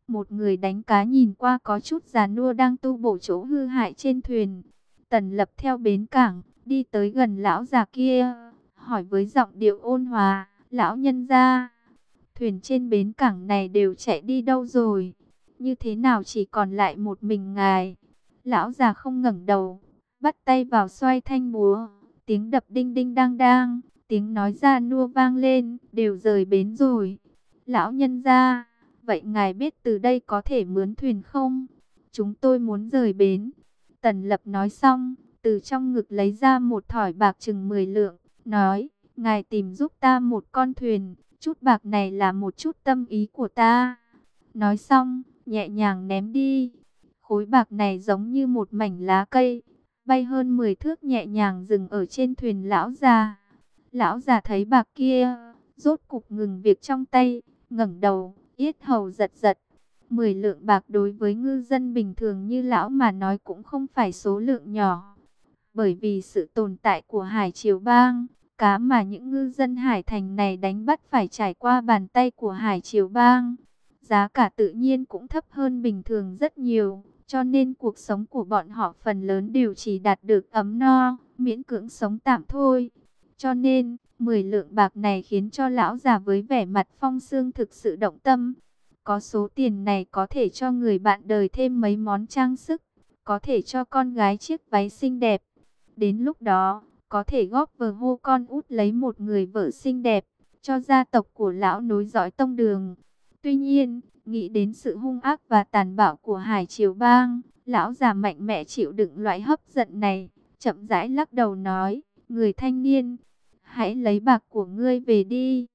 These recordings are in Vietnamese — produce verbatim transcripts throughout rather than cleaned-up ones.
Một người đánh cá nhìn qua có chút già nua đang tu bổ chỗ hư hại trên thuyền. Tần Lập theo bến cảng, đi tới gần lão già kia, hỏi với giọng điệu ôn hòa, lão nhân gia, thuyền trên bến cảng này đều chạy đi đâu rồi? Như thế nào chỉ còn lại một mình ngài? Lão già không ngẩng đầu, bắt tay vào xoay thanh búa, tiếng đập đinh đinh đang đang, tiếng nói ra nua vang lên, đều rời bến rồi. Lão nhân gia, vậy ngài biết từ đây có thể mướn thuyền không? Chúng tôi muốn rời bến. Tần Lập nói xong, từ trong ngực lấy ra một thỏi bạc chừng mười lượng, nói, ngài tìm giúp ta một con thuyền, chút bạc này là một chút tâm ý của ta. Nói xong, nhẹ nhàng ném đi. Khối bạc này giống như một mảnh lá cây, bay hơn mười thước nhẹ nhàng dừng ở trên thuyền lão già. Lão già thấy bạc kia, rốt cục ngừng việc trong tay, ngẩng đầu, yết hầu giật giật. Mười lượng bạc đối với ngư dân bình thường như lão mà nói cũng không phải số lượng nhỏ. Bởi vì sự tồn tại của Hải Triều Bang, cá mà những ngư dân Hải Thành này đánh bắt phải trải qua bàn tay của Hải Triều Bang. Giá cả tự nhiên cũng thấp hơn bình thường rất nhiều, cho nên cuộc sống của bọn họ phần lớn đều chỉ đạt được ấm no, miễn cưỡng sống tạm thôi. Cho nên, mười lượng bạc này khiến cho lão già với vẻ mặt phong sương thực sự động tâm. Có số tiền này có thể cho người bạn đời thêm mấy món trang sức, có thể cho con gái chiếc váy xinh đẹp. Đến lúc đó, có thể góp vờ hô con út lấy một người vợ xinh đẹp, cho gia tộc của lão nối dõi tông đường. Tuy nhiên, nghĩ đến sự hung ác và tàn bạo của Hải Triều Bang, lão già mạnh mẽ chịu đựng loại hấp dẫn này, chậm rãi lắc đầu nói, người thanh niên, hãy lấy bạc của ngươi về đi.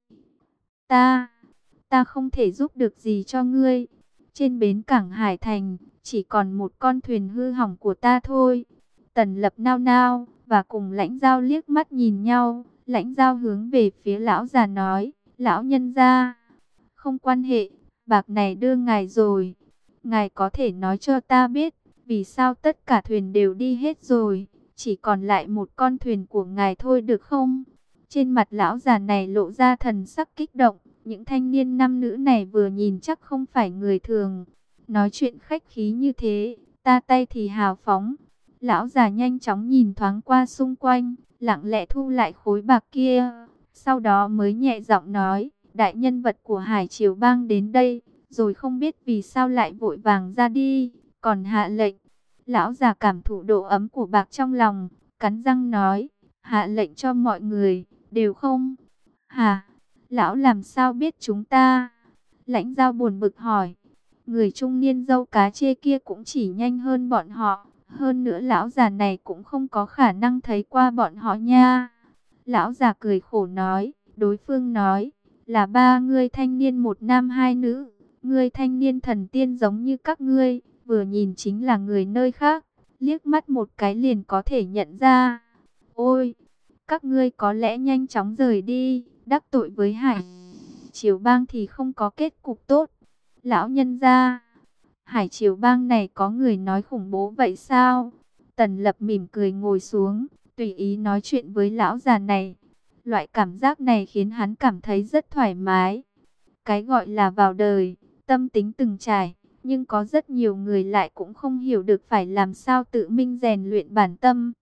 Ta, ta không thể giúp được gì cho ngươi. Trên bến cảng Hải Thành, chỉ còn một con thuyền hư hỏng của ta thôi. Tần Lập nao nao, và cùng Lãnh Giao liếc mắt nhìn nhau. Lãnh Giao hướng về phía lão già nói, lão nhân gia, không quan hệ, bạc này đưa ngài rồi. Ngài có thể nói cho ta biết, vì sao tất cả thuyền đều đi hết rồi, chỉ còn lại một con thuyền của ngài thôi được không? Trên mặt lão già này lộ ra thần sắc kích động. Những thanh niên nam nữ này vừa nhìn chắc không phải người thường. Nói chuyện khách khí như thế, ta tay thì hào phóng. Lão già nhanh chóng nhìn thoáng qua xung quanh, lặng lẽ thu lại khối bạc kia. Sau đó mới nhẹ giọng nói, đại nhân vật của Hải Triều Bang đến đây, rồi không biết vì sao lại vội vàng ra đi, còn hạ lệnh. Lão già cảm thụ độ ấm của bạc trong lòng, cắn răng nói, hạ lệnh cho mọi người, đều không? Hả? Lão làm sao biết chúng ta? Lãnh Giao buồn bực hỏi. Người trung niên dâu cá chê kia cũng chỉ nhanh hơn bọn họ. Hơn nữa lão già này cũng không có khả năng thấy qua bọn họ nha. Lão già cười khổ nói. Đối phương nói. Là ba người thanh niên một nam hai nữ. Người thanh niên thần tiên giống như các ngươi. Vừa nhìn chính là người nơi khác. Liếc mắt một cái liền có thể nhận ra. Ôi! Các ngươi có lẽ nhanh chóng rời đi. Đắc tội với Hải Triều Bang thì không có kết cục tốt. Lão nhân gia, Hải Triều Bang này có người nói khủng bố vậy sao? Tần Lập mỉm cười ngồi xuống, tùy ý nói chuyện với lão già này. Loại cảm giác này khiến hắn cảm thấy rất thoải mái. Cái gọi là vào đời, tâm tính từng trải, nhưng có rất nhiều người lại cũng không hiểu được phải làm sao tự mình rèn luyện bản tâm.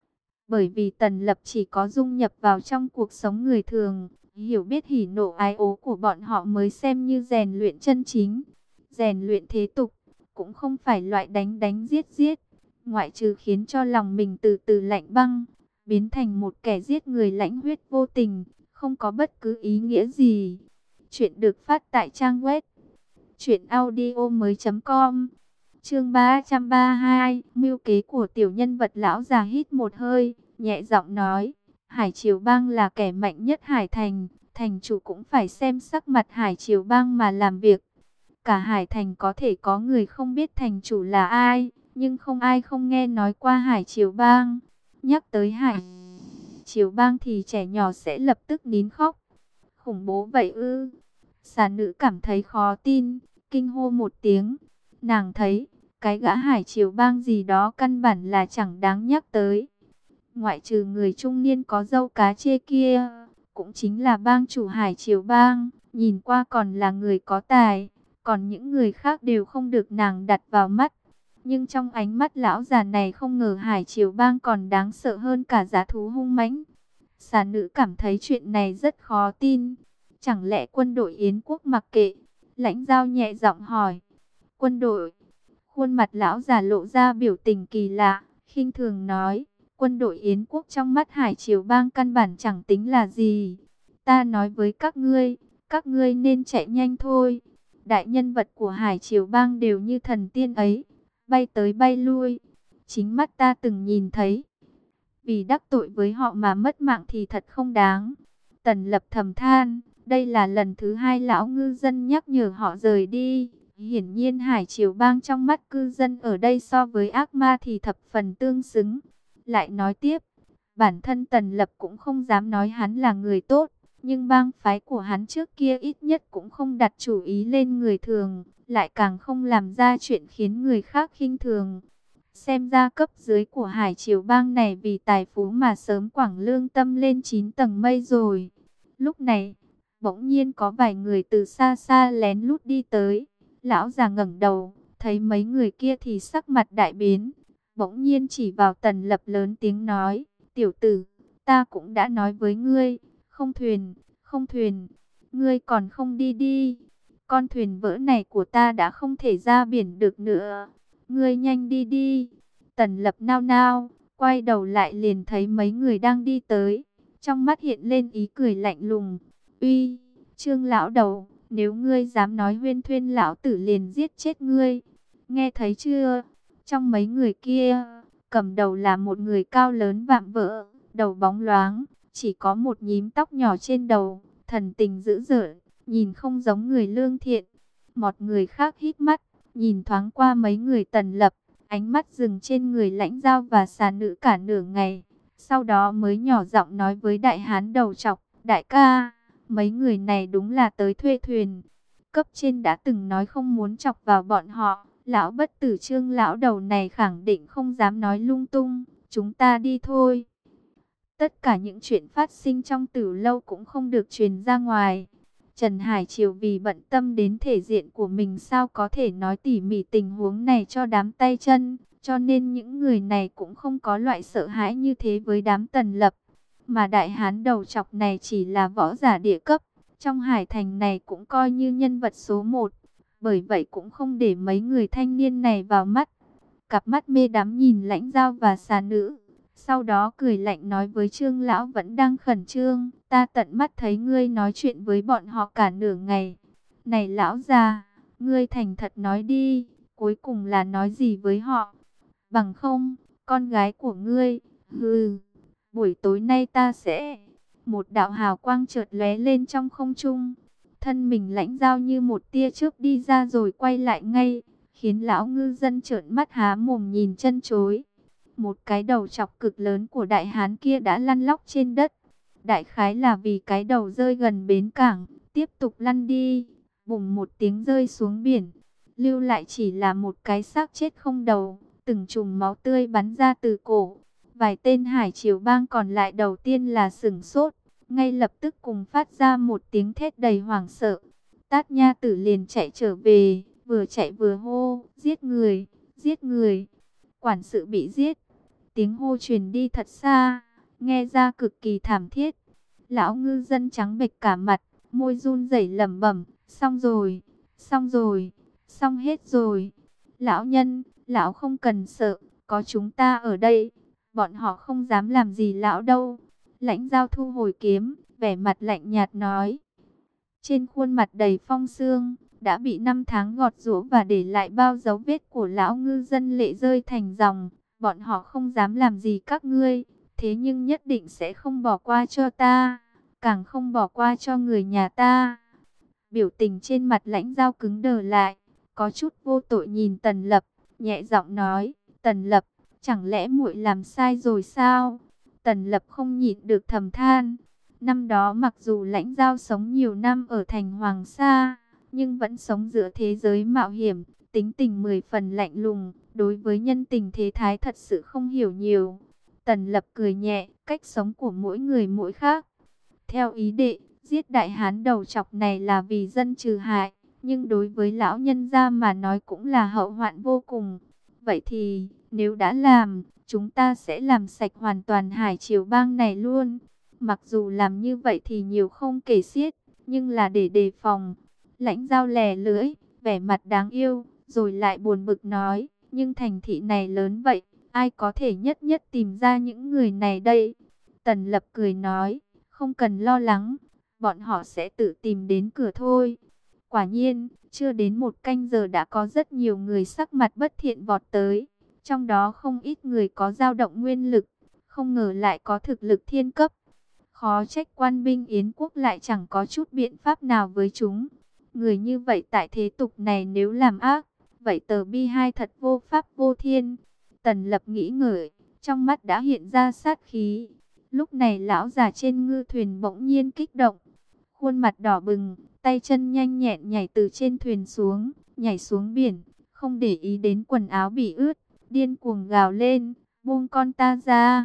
Bởi vì Tần Lập chỉ có dung nhập vào trong cuộc sống người thường, hiểu biết hỉ nộ ái ố của bọn họ mới xem như rèn luyện chân chính. Rèn luyện thế tục, cũng không phải loại đánh đánh giết giết, ngoại trừ khiến cho lòng mình từ từ lạnh băng, biến thành một kẻ giết người lãnh huyết vô tình, không có bất cứ ý nghĩa gì. Chuyện được phát tại trang web truyện audio mới chấm com. Chương ba trăm ba mươi hai, mưu kế của tiểu nhân vật. Lão già hít một hơi, nhẹ giọng nói, Hải Triều Bang là kẻ mạnh nhất Hải Thành, thành chủ cũng phải xem sắc mặt Hải Triều Bang mà làm việc. Cả Hải Thành có thể có người không biết thành chủ là ai, nhưng không ai không nghe nói qua Hải Triều Bang. Nhắc tới Hải Triều Bang thì trẻ nhỏ sẽ lập tức nín khóc. Khủng bố vậy ư? Xà nữ cảm thấy khó tin, kinh hô một tiếng. Nàng thấy, cái gã Hải Triều Bang gì đó căn bản là chẳng đáng nhắc tới. Ngoại trừ người trung niên có râu cá chê kia, cũng chính là bang chủ Hải Triều Bang, nhìn qua còn là người có tài, còn những người khác đều không được nàng đặt vào mắt. Nhưng trong ánh mắt lão già này không ngờ Hải Triều Bang còn đáng sợ hơn cả dã thú hung mãnh. Xà nữ cảm thấy chuyện này rất khó tin. Chẳng lẽ quân đội Yến quốc mặc kệ? Lãnh Giao nhẹ giọng hỏi. Quân đội? Khuôn mặt lão già lộ ra biểu tình kỳ lạ, khinh thường nói. Quân đội Yến quốc trong mắt Hải Triều Bang căn bản chẳng tính là gì. Ta nói với các ngươi, các ngươi nên chạy nhanh thôi. Đại nhân vật của Hải Triều Bang đều như thần tiên ấy, bay tới bay lui. Chính mắt ta từng nhìn thấy. Vì đắc tội với họ mà mất mạng thì thật không đáng. Tần Lập thầm than, đây là lần thứ hai lão ngư dân nhắc nhở họ rời đi. Hiển nhiên Hải Triều Bang trong mắt cư dân ở đây so với ác ma thì thập phần tương xứng. Lại nói tiếp, bản thân Tần Lập cũng không dám nói hắn là người tốt. Nhưng bang phái của hắn trước kia ít nhất cũng không đặt chủ ý lên người thường, lại càng không làm ra chuyện khiến người khác khinh thường. Xem ra cấp dưới của Hải Triều Bang này vì tài phú mà sớm quẳng lương tâm lên chín tầng mây rồi. Lúc này, bỗng nhiên có vài người từ xa xa lén lút đi tới. Lão già ngẩng đầu, thấy mấy người kia thì sắc mặt đại biến. Bỗng nhiên chỉ vào Tần Lập lớn tiếng nói, tiểu tử, ta cũng đã nói với ngươi, không thuyền, không thuyền, ngươi còn không đi đi. Con thuyền vỡ này của ta đã không thể ra biển được nữa, ngươi nhanh đi đi. Tần Lập nao nao, quay đầu lại liền thấy mấy người đang đi tới. Trong mắt hiện lên ý cười lạnh lùng. Uy, Trương lão đầu, nếu ngươi dám nói huyên thuyên lão tử liền giết chết ngươi. Nghe thấy chưa? Trong mấy người kia, cầm đầu là một người cao lớn vạm vỡ, đầu bóng loáng, chỉ có một nhím tóc nhỏ trên đầu, thần tình dữ dợn, nhìn không giống người lương thiện. Một người khác hít mắt, nhìn thoáng qua mấy người Tần Lập, ánh mắt dừng trên người Lãnh Giao và xà nữ cả nửa ngày. Sau đó mới nhỏ giọng nói với đại hán đầu trọc, đại ca, mấy người này đúng là tới thuê thuyền. Cấp trên đã từng nói không muốn chọc vào bọn họ, lão bất tử Trương lão đầu này khẳng định không dám nói lung tung, chúng ta đi thôi. Tất cả những chuyện phát sinh trong Tử Lâu cũng không được truyền ra ngoài. Trần Hải Triều vì bận tâm đến thể diện của mình sao có thể nói tỉ mỉ tình huống này cho đám tay chân, cho nên những người này cũng không có loại sợ hãi như thế với đám Tần Lập. Mà đại hán đầu trọc này chỉ là võ giả địa cấp, trong hải thành này cũng coi như nhân vật số một, bởi vậy cũng không để mấy người thanh niên này vào mắt. Cặp mắt mê đắm nhìn Lãnh Giao và xà nữ. Sau đó cười lạnh nói với Trương lão vẫn đang khẩn trương, ta tận mắt thấy ngươi nói chuyện với bọn họ cả nửa ngày. Này lão già, ngươi thành thật nói đi, cuối cùng là nói gì với họ? Bằng không, con gái của ngươi, hừ, buổi tối nay ta sẽ... Một đạo hào quang chợt lóe lên trong không trung, thân mình Lãnh Giao như một tia chớp đi ra rồi quay lại ngay, khiến lão ngư dân trợn mắt há mồm nhìn chân chối. Một cái đầu chọc cực lớn của đại hán kia đã lăn lóc trên đất. Đại khái là vì cái đầu rơi gần bến cảng, tiếp tục lăn đi, bùng một tiếng rơi xuống biển. Lưu lại chỉ là một cái xác chết không đầu, từng chùm máu tươi bắn ra từ cổ. Vài tên Hải Triều Bang còn lại đầu tiên là sửng sốt, ngay lập tức cùng phát ra một tiếng thét đầy hoảng sợ. Tát Nha Tử liền chạy trở về, vừa chạy vừa hô, giết người, giết người, quản sự bị giết. Tiếng hô truyền đi thật xa, nghe ra cực kỳ thảm thiết. Lão ngư dân trắng bệch cả mặt, môi run rẩy lẩm bẩm, xong rồi, xong rồi, xong hết rồi. Lão nhân, lão không cần sợ, có chúng ta ở đây, bọn họ không dám làm gì lão đâu. Lãnh Giao thu hồi kiếm, vẻ mặt lạnh nhạt nói. Trên khuôn mặt đầy phong sương, đã bị năm tháng gọt giũa và để lại bao dấu vết của lão ngư dân lệ rơi thành dòng. Bọn họ không dám làm gì các ngươi, thế nhưng nhất định sẽ không bỏ qua cho ta, càng không bỏ qua cho người nhà ta. Biểu tình trên mặt Lãnh Giao cứng đờ lại, có chút vô tội nhìn Tần Lập, nhẹ giọng nói, Tần Lập, chẳng lẽ muội làm sai rồi sao? Tần Lập không nhịn được thầm than, năm đó mặc dù Lãnh Giao sống nhiều năm ở thành Hoàng Sa, nhưng vẫn sống giữa thế giới mạo hiểm, tính tình mười phần lạnh lùng, đối với nhân tình thế thái thật sự không hiểu nhiều. Tần Lập cười nhẹ, cách sống của mỗi người mỗi khác. Theo ý đệ, giết đại hán đầu chọc này là vì dân trừ hại, nhưng đối với lão nhân gia mà nói cũng là hậu hoạn vô cùng. Vậy thì, nếu đã làm, chúng ta sẽ làm sạch hoàn toàn Hải Triều Bang này luôn. Mặc dù làm như vậy thì nhiều không kể xiết, nhưng là để đề phòng. Lãnh Giao lè lưỡi, vẻ mặt đáng yêu, rồi lại buồn bực nói, nhưng thành thị này lớn vậy, ai có thể nhất nhất tìm ra những người này đây? Tần Lập cười nói, không cần lo lắng, bọn họ sẽ tự tìm đến cửa thôi. Quả nhiên, chưa đến một canh giờ đã có rất nhiều người sắc mặt bất thiện vọt tới. Trong đó không ít người có dao động nguyên lực, không ngờ lại có thực lực thiên cấp. Khó trách quan binh Yến quốc lại chẳng có chút biện pháp nào với chúng. Người như vậy tại thế tục này nếu làm ác, vậy tờ bi hai thật vô pháp vô thiên. Tần Lập nghĩ ngợi, trong mắt đã hiện ra sát khí. Lúc này lão già trên ngư thuyền bỗng nhiên kích động, khuôn mặt đỏ bừng, tay chân nhanh nhẹn nhảy từ trên thuyền xuống, nhảy xuống biển, không để ý đến quần áo bị ướt, điên cuồng gào lên, buông con ta ra.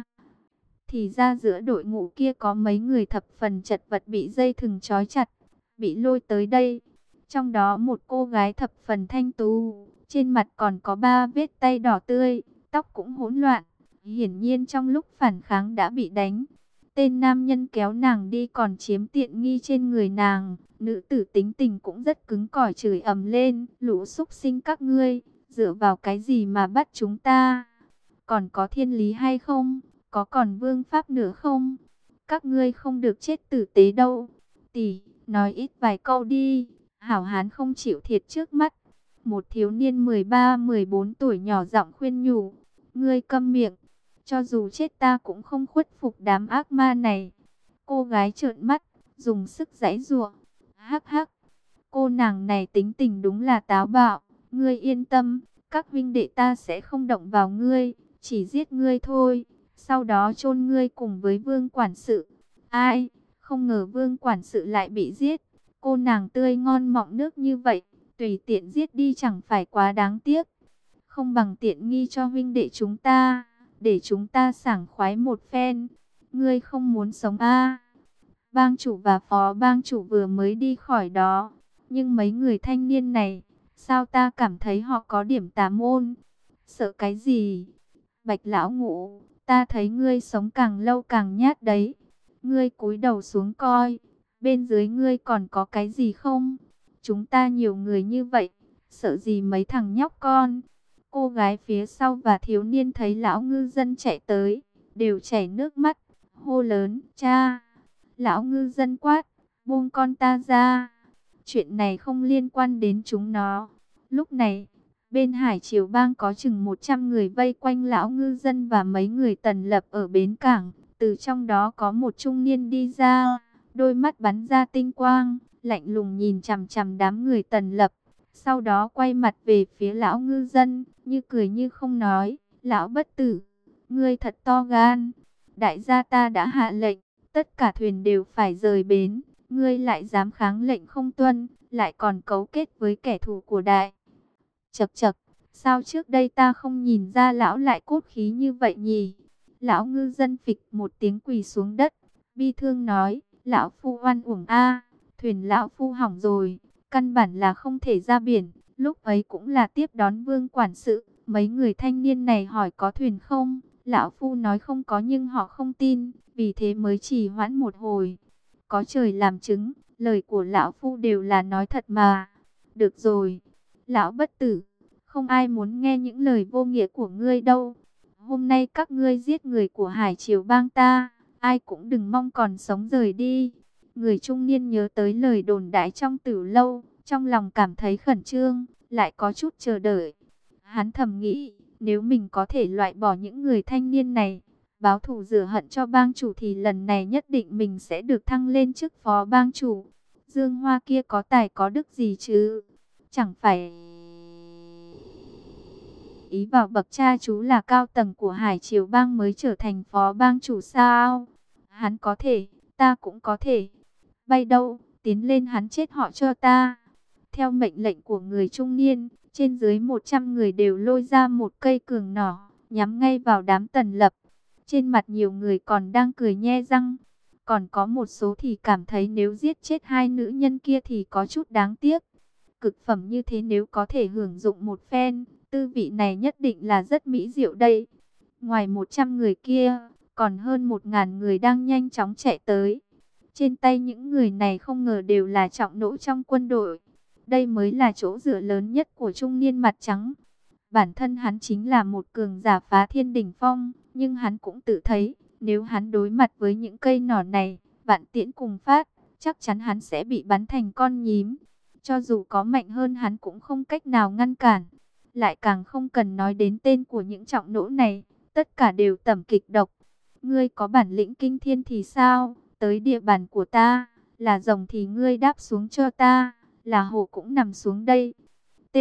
Thì ra giữa đội ngũ kia có mấy người thập phần chật vật bị dây thừng trói chặt, bị lôi tới đây. Trong đó một cô gái thập phần thanh tú, trên mặt còn có ba vết tay đỏ tươi, tóc cũng hỗn loạn, hiển nhiên trong lúc phản kháng đã bị đánh. Tên nam nhân kéo nàng đi còn chiếm tiện nghi trên người nàng. Nữ tử tính tình cũng rất cứng cỏi, chửi ầm lên, lũ súc sinh các ngươi, dựa vào cái gì mà bắt chúng ta? Còn có thiên lý hay không? Có còn vương pháp nữa không? Các ngươi không được chết tử tế đâu. Tỷ, nói ít vài câu đi. Hảo hán không chịu thiệt trước mắt. Một thiếu niên mười ba mười bốn tuổi nhỏ giọng khuyên nhủ. Ngươi câm miệng. Cho dù chết ta cũng không khuất phục đám ác ma này. Cô gái trợn mắt, dùng sức giãy giụa. Hắc hắc, cô nàng này tính tình đúng là táo bạo. Ngươi yên tâm, các huynh đệ ta sẽ không động vào ngươi, chỉ giết ngươi thôi. Sau đó chôn ngươi cùng với Vương quản sự. Ai, không ngờ Vương quản sự lại bị giết. Cô nàng tươi ngon mọng nước như vậy, tùy tiện giết đi chẳng phải quá đáng tiếc. Không bằng tiện nghi cho huynh đệ chúng ta, để chúng ta sảng khoái một phen. Ngươi không muốn sống à? Bang chủ và phó bang chủ vừa mới đi khỏi đó. Nhưng mấy người thanh niên này, sao ta cảm thấy họ có điểm tà môn? Sợ cái gì? Bạch lão ngũ, ta thấy ngươi sống càng lâu càng nhát đấy. Ngươi cúi đầu xuống coi, bên dưới ngươi còn có cái gì không? Chúng ta nhiều người như vậy, sợ gì mấy thằng nhóc con? Cô gái phía sau và thiếu niên thấy lão ngư dân chạy tới, đều chảy nước mắt, hô lớn, cha! Lão ngư dân quát, buông con ta ra. Chuyện này không liên quan đến chúng nó. Lúc này, bên Hải Triều Bang có chừng một trăm người vây quanh lão ngư dân và mấy người Tần Lập ở bến cảng. Từ trong đó có một trung niên đi ra, đôi mắt bắn ra tinh quang, lạnh lùng nhìn chằm chằm đám người Tần Lập. Sau đó quay mặt về phía lão ngư dân, như cười như không nói, lão bất tử, ngươi thật to gan. Đại gia ta đã hạ lệnh, tất cả thuyền đều phải rời bến, ngươi lại dám kháng lệnh không tuân, lại còn cấu kết với kẻ thù của đại. Chậc chậc, sao trước đây ta không nhìn ra lão lại cốt khí như vậy nhỉ? Lão ngư dân phịch một tiếng quỳ xuống đất, bi thương nói, lão phu oan uổng a, thuyền lão phu hỏng rồi, căn bản là không thể ra biển. Lúc ấy cũng là tiếp đón Vương quản sự, mấy người thanh niên này hỏi có thuyền không? Lão phu nói không có nhưng họ không tin, vì thế mới trì hoãn một hồi. Có trời làm chứng, lời của lão phu đều là nói thật mà. Được rồi, lão bất tử, không ai muốn nghe những lời vô nghĩa của ngươi đâu. Hôm nay các ngươi giết người của Hải Triều Bang ta, ai cũng đừng mong còn sống rời đi. Người trung niên nhớ tới lời đồn đại trong Tử Lâu, trong lòng cảm thấy khẩn trương, lại có chút chờ đợi. Hắn thầm nghĩ, nếu mình có thể loại bỏ những người thanh niên này, báo thù rửa hận cho bang chủ thì lần này nhất định mình sẽ được thăng lên chức phó bang chủ. Dương Hoa kia có tài có đức gì chứ? Chẳng phải ý vào bậc cha chú là cao tầng của Hải Triều Bang mới trở thành phó bang chủ sao? Hắn có thể, ta cũng có thể. Bay đâu, tiến lên hắn chết họ cho ta. Theo mệnh lệnh của người trung niên, trên dưới một trăm người đều lôi ra một cây cường nỏ, nhắm ngay vào đám Tần Lập. Trên mặt nhiều người còn đang cười nhe răng. Còn có một số thì cảm thấy nếu giết chết hai nữ nhân kia thì có chút đáng tiếc. Cực phẩm như thế nếu có thể hưởng dụng một phen, tư vị này nhất định là rất mỹ diệu đây. Ngoài một trăm người kia, còn hơn một ngàn người đang nhanh chóng chạy tới. Trên tay những người này không ngờ đều là trọng nỗ trong quân đội. Đây mới là chỗ dựa lớn nhất của trung niên mặt trắng. Bản thân hắn chính là một cường giả phá thiên đỉnh phong, nhưng hắn cũng tự thấy, nếu hắn đối mặt với những cây nỏ này, vạn tiễn cùng phát, chắc chắn hắn sẽ bị bắn thành con nhím. Cho dù có mạnh hơn hắn cũng không cách nào ngăn cản. Lại càng không cần nói đến tên của những trọng nỗ này, tất cả đều tẩm kịch độc. Ngươi có bản lĩnh kinh thiên thì sao? Tới địa bàn của ta, là rồng thì ngươi đáp xuống cho ta, là hổ cũng nằm xuống đây. T.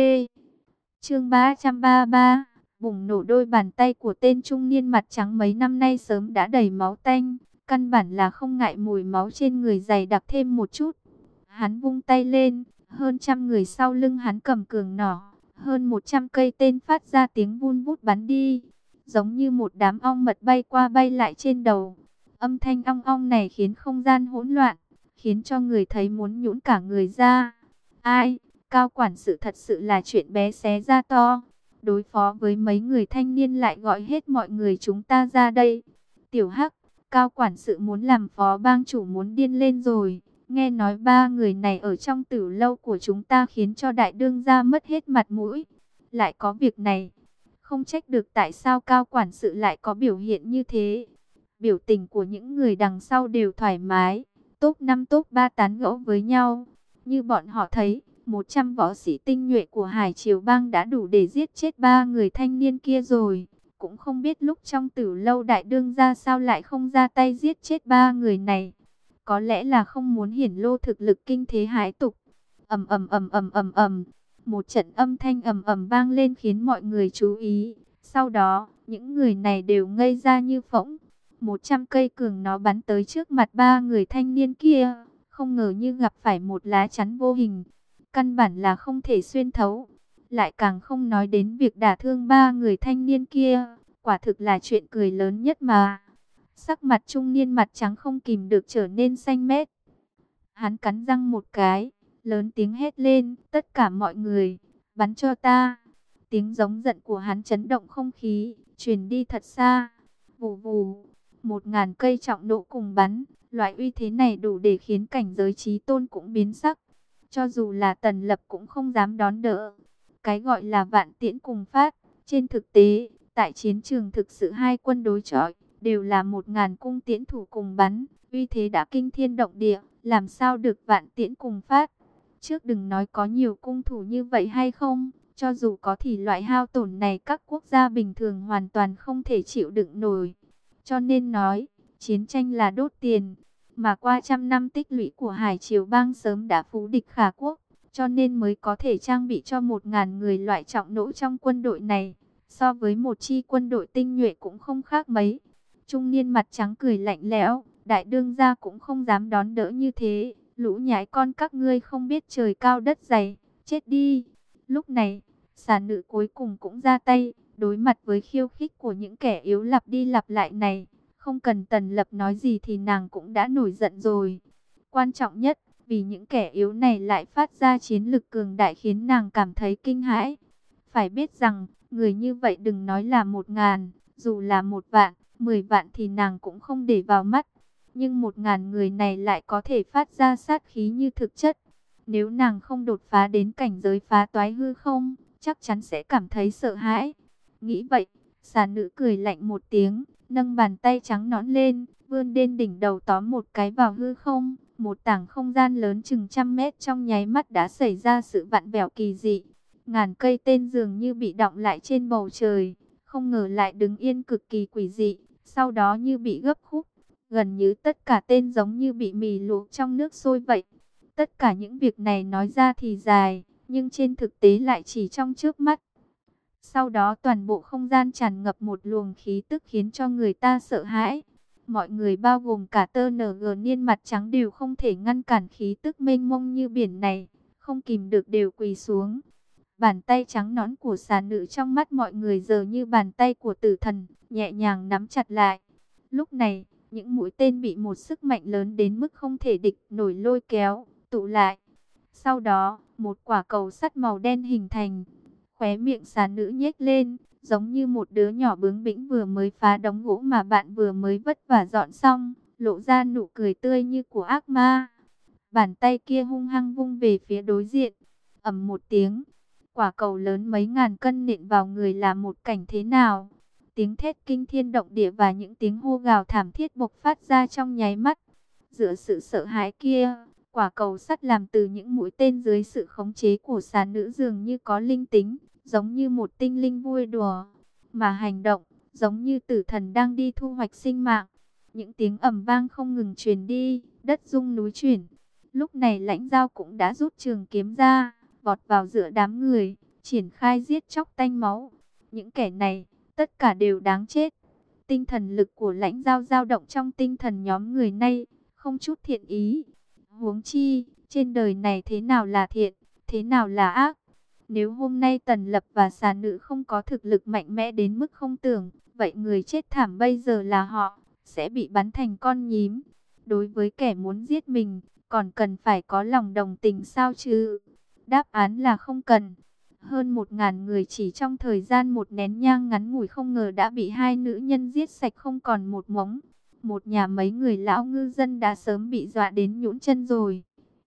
Chương ba trăm ba mươi ba, bùng nổ đôi bàn tay của tên trung niên mặt trắng mấy năm nay sớm đã đầy máu tanh, căn bản là không ngại mùi máu trên người dày đặc thêm một chút. Hắn vung tay lên, hơn trăm người sau lưng hắn cầm cường nỏ, hơn một trăm cây tên phát ra tiếng vun vút bắn đi, giống như một đám ong mật bay qua bay lại trên đầu. Âm thanh ong ong này khiến không gian hỗn loạn, khiến cho người thấy muốn nhũn cả người ra. Ai, Cao quản sự thật sự là chuyện bé xé ra to. Đối phó với mấy người thanh niên lại gọi hết mọi người chúng ta ra đây. Tiểu Hắc, Cao quản sự muốn làm phó bang chủ muốn điên lên rồi. Nghe nói ba người này ở trong tử lâu của chúng ta khiến cho đại đương gia mất hết mặt mũi. Lại có việc này, không trách được tại sao Cao quản sự lại có biểu hiện như thế. Biểu tình của những người đằng sau đều thoải mái, top năm top ba tán gẫu với nhau. Như bọn họ thấy, một trăm võ sĩ tinh nhuệ của Hải Triều Bang đã đủ để giết chết ba người thanh niên kia rồi. Cũng không biết lúc trong tử lâu đại đương gia sao lại không ra tay giết chết ba người này. Có lẽ là không muốn hiển lô thực lực kinh thế hãi tục. Ầm ầm ầm ầm ầm ầm, một trận âm thanh ầm ầm vang lên khiến mọi người chú ý. Sau đó, những người này đều ngây ra như phỗng. Một trăm cây cường nó bắn tới trước mặt ba người thanh niên kia, không ngờ như gặp phải một lá chắn vô hình, căn bản là không thể xuyên thấu. Lại càng không nói đến việc đả thương ba người thanh niên kia, quả thực là chuyện cười lớn nhất mà. Sắc mặt trung niên mặt trắng không kìm được trở nên xanh mét. Hắn cắn răng một cái, lớn tiếng hét lên, tất cả mọi người, bắn cho ta. Tiếng giống giận của hắn chấn động không khí, truyền đi thật xa. Vù vù, một ngàn cây trọng nỗ cùng bắn, loại uy thế này đủ để khiến cảnh giới chí tôn cũng biến sắc. Cho dù là Tần Lập cũng không dám đón đỡ. Cái gọi là vạn tiễn cùng phát, trên thực tế, tại chiến trường thực sự hai quân đối chọi, đều là một ngàn cung tiễn thủ cùng bắn, uy thế đã kinh thiên động địa, làm sao được vạn tiễn cùng phát. Trước đừng nói có nhiều cung thủ như vậy hay không, cho dù có thì loại hao tổn này các quốc gia bình thường hoàn toàn không thể chịu đựng nổi. Cho nên nói, chiến tranh là đốt tiền, mà qua trăm năm tích lũy của Hải Triều Bang sớm đã phú địch khả quốc, cho nên mới có thể trang bị cho một ngàn người loại trọng nỗ trong quân đội này. So với một chi quân đội tinh nhuệ cũng không khác mấy. Trung niên mặt trắng cười lạnh lẽo, đại đương gia cũng không dám đón đỡ như thế. Lũ nhái con các ngươi không biết trời cao đất dày, chết đi. Lúc này, xà nữ cuối cùng cũng ra tay, đối mặt với khiêu khích của những kẻ yếu lặp đi lặp lại này. Không cần Tần Lập nói gì thì nàng cũng đã nổi giận rồi. Quan trọng nhất, vì những kẻ yếu này lại phát ra chiến lực cường đại khiến nàng cảm thấy kinh hãi. Phải biết rằng, người như vậy đừng nói là một ngàn, dù là một vạn, mười vạn thì nàng cũng không để vào mắt. Nhưng một ngàn người này lại có thể phát ra sát khí như thực chất. Nếu nàng không đột phá đến cảnh giới phá toái hư không, chắc chắn sẽ cảm thấy sợ hãi. Nghĩ vậy, xà nữ cười lạnh một tiếng, nâng bàn tay trắng nõn lên, vươn đến đỉnh đầu tóm một cái vào hư không. Một tảng không gian lớn chừng trăm mét trong nháy mắt đã xảy ra sự vặn vẹo kỳ dị. Ngàn cây tên dường như bị đọng lại trên bầu trời, không ngờ lại đứng yên cực kỳ quỷ dị, sau đó như bị gấp khúc. Gần như tất cả tên giống như bị mì luộc trong nước sôi vậy. Tất cả những việc này nói ra thì dài, nhưng trên thực tế lại chỉ trong chớp mắt. Sau đó toàn bộ không gian tràn ngập một luồng khí tức khiến cho người ta sợ hãi. Mọi người bao gồm cả tê en giê niên mặt trắng đều không thể ngăn cản khí tức mênh mông như biển này, không kìm được đều quỳ xuống. Bàn tay trắng nõn của xà nữ trong mắt mọi người giờ như bàn tay của tử thần, nhẹ nhàng nắm chặt lại. Lúc này, những mũi tên bị một sức mạnh lớn đến mức không thể địch nổi lôi kéo, tụ lại. Sau đó, một quả cầu sắt màu đen hình thành. Khóe miệng xà nữ nhếch lên, giống như một đứa nhỏ bướng bỉnh vừa mới phá đống gỗ mà bạn vừa mới vất vả dọn xong, lộ ra nụ cười tươi như của ác ma. Bàn tay kia hung hăng vung về phía đối diện. Ầm một tiếng, quả cầu lớn mấy ngàn cân nện vào người là một cảnh thế nào. Tiếng thét kinh thiên động địa và những tiếng hô gào thảm thiết bộc phát ra trong nháy mắt. Giữa sự sợ hãi kia, quả cầu sắt làm từ những mũi tên dưới sự khống chế của xà nữ dường như có linh tính, giống như một tinh linh vui đùa, mà hành động, giống như tử thần đang đi thu hoạch sinh mạng. Những tiếng ầm vang không ngừng truyền đi, đất rung núi chuyển. Lúc này Lãnh Dao cũng đã rút trường kiếm ra, vọt vào giữa đám người, triển khai giết chóc tanh máu. Những kẻ này, tất cả đều đáng chết. Tinh thần lực của Lãnh Dao dao động trong tinh thần nhóm người này, không chút thiện ý. Huống chi, trên đời này thế nào là thiện, thế nào là ác? Nếu hôm nay Tần Lập và xà nữ không có thực lực mạnh mẽ đến mức không tưởng, vậy người chết thảm bây giờ là họ, sẽ bị bắn thành con nhím. Đối với kẻ muốn giết mình, còn cần phải có lòng đồng tình sao chứ? Đáp án là không cần. Hơn một ngàn người chỉ trong thời gian một nén nhang ngắn ngủi không ngờ đã bị hai nữ nhân giết sạch không còn một mống. Một nhà mấy người lão ngư dân đã sớm bị dọa đến nhũn chân rồi.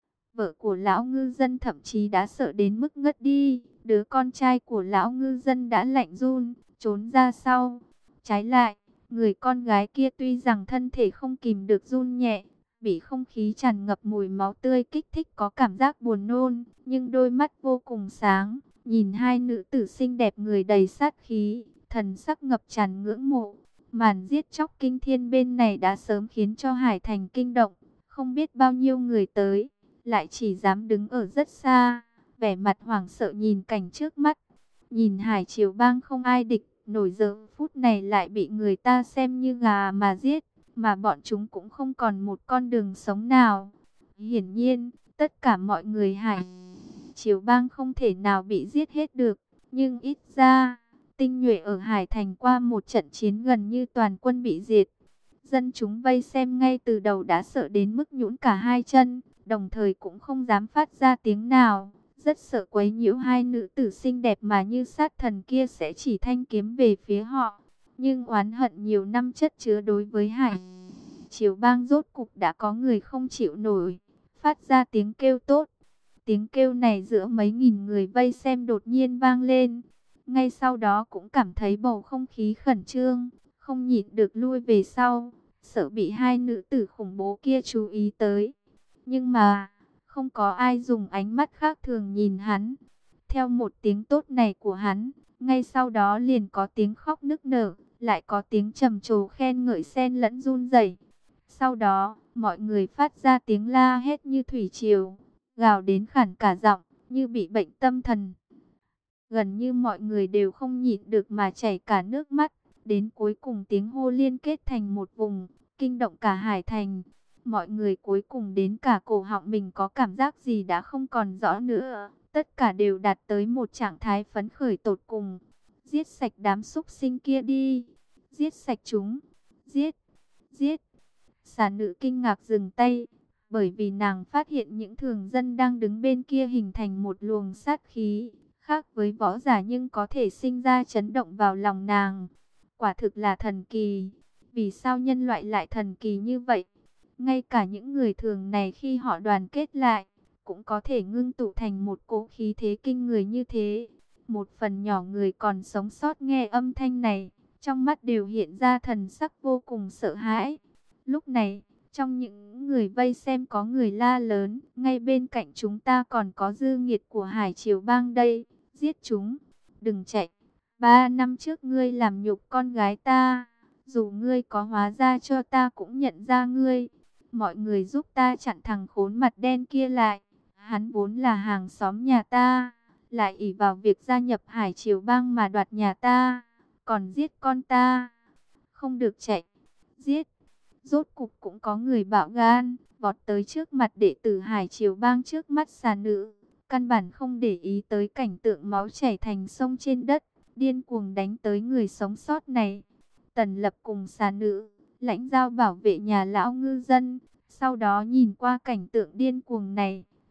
Vợ của lão ngư dân thậm chí đã sợ đến mức ngất đi. Đứa con trai của lão ngư dân đã lạnh run, trốn ra sau. Trái lại, người con gái kia tuy rằng thân thể không kìm được run nhẹ, bị không khí tràn ngập mùi máu tươi kích thích có cảm giác buồn nôn, nhưng đôi mắt vô cùng sáng, nhìn hai nữ tử xinh đẹp người đầy sát khí, thần sắc ngập tràn ngưỡng mộ. Màn giết chóc kinh thiên bên này đã sớm khiến cho Hải Thành kinh động, không biết bao nhiêu người tới, lại chỉ dám đứng ở rất xa, vẻ mặt hoảng sợ nhìn cảnh trước mắt. Nhìn Hải Triều Bang không ai địch, nổi giờ phút này lại bị người ta xem như gà mà giết, mà bọn chúng cũng không còn một con đường sống nào. Hiển nhiên, tất cả mọi người Hải Triều Bang không thể nào bị giết hết được, nhưng ít ra, tinh nhuệ ở Hải Thành qua một trận chiến gần như toàn quân bị diệt. Dân chúng vây xem ngay từ đầu đã sợ đến mức nhũn cả hai chân, đồng thời cũng không dám phát ra tiếng nào, rất sợ quấy nhiễu hai nữ tử xinh đẹp mà như sát thần kia sẽ chỉ thanh kiếm về phía họ. Nhưng oán hận nhiều năm chất chứa đối với Hải Triều Bang rốt cục đã có người không chịu nổi, phát ra tiếng kêu tốt. Tiếng kêu này giữa mấy nghìn người vây xem đột nhiên vang lên. Ngay sau đó cũng cảm thấy bầu không khí khẩn trương, không nhịn được lui về sau, sợ bị hai nữ tử khủng bố kia chú ý tới. Nhưng mà, không có ai dùng ánh mắt khác thường nhìn hắn. Theo một tiếng tốt này của hắn, ngay sau đó liền có tiếng khóc nức nở, lại có tiếng trầm trồ khen ngợi xen lẫn run rẩy. Sau đó, mọi người phát ra tiếng la hét như thủy triều, gào đến khản cả giọng, như bị bệnh tâm thần. Gần như mọi người đều không nhịn được mà chảy cả nước mắt. Đến cuối cùng tiếng hô liên kết thành một vùng, kinh động cả Hải Thành. Mọi người cuối cùng đến cả cổ họng mình có cảm giác gì đã không còn rõ nữa. Tất cả đều đạt tới một trạng thái phấn khởi tột cùng. Giết sạch đám súc sinh kia đi. Giết sạch chúng. Giết. Giết. Xà nữ kinh ngạc dừng tay, bởi vì nàng phát hiện những thường dân đang đứng bên kia hình thành một luồng sát khí, khác với võ giả nhưng có thể sinh ra chấn động vào lòng nàng. Quả thực là thần kỳ. Vì sao nhân loại lại thần kỳ như vậy? Ngay cả những người thường này khi họ đoàn kết lại, cũng có thể ngưng tụ thành một cỗ khí thế kinh người như thế. Một phần nhỏ người còn sống sót nghe âm thanh này, trong mắt đều hiện ra thần sắc vô cùng sợ hãi. Lúc này, trong những người vây xem có người la lớn, ngay bên cạnh chúng ta còn có dư nghiệt của Hải Triều Bang đây, giết chúng, đừng chạy. Ba năm trước ngươi làm nhục con gái ta, dù ngươi có hóa ra cho ta cũng nhận ra ngươi. Mọi người giúp ta chặn thằng khốn mặt đen kia lại, hắn vốn là hàng xóm nhà ta, lại ỷ vào việc gia nhập Hải Triều Bang mà đoạt nhà ta, còn giết con ta. Không được chạy, giết. Rốt cục cũng có người bạo gan, vọt tới trước mặt đệ tử Hải Triều Bang trước mắt xà nữ, căn bản không để ý tới cảnh tượng máu chảy thành sông trên đất, điên cuồng đánh tới người sống sót này. Tần Lập cùng xà nữ, Lãnh Dao bảo vệ nhà lão ngư dân, sau đó nhìn qua cảnh tượng điên cuồng này,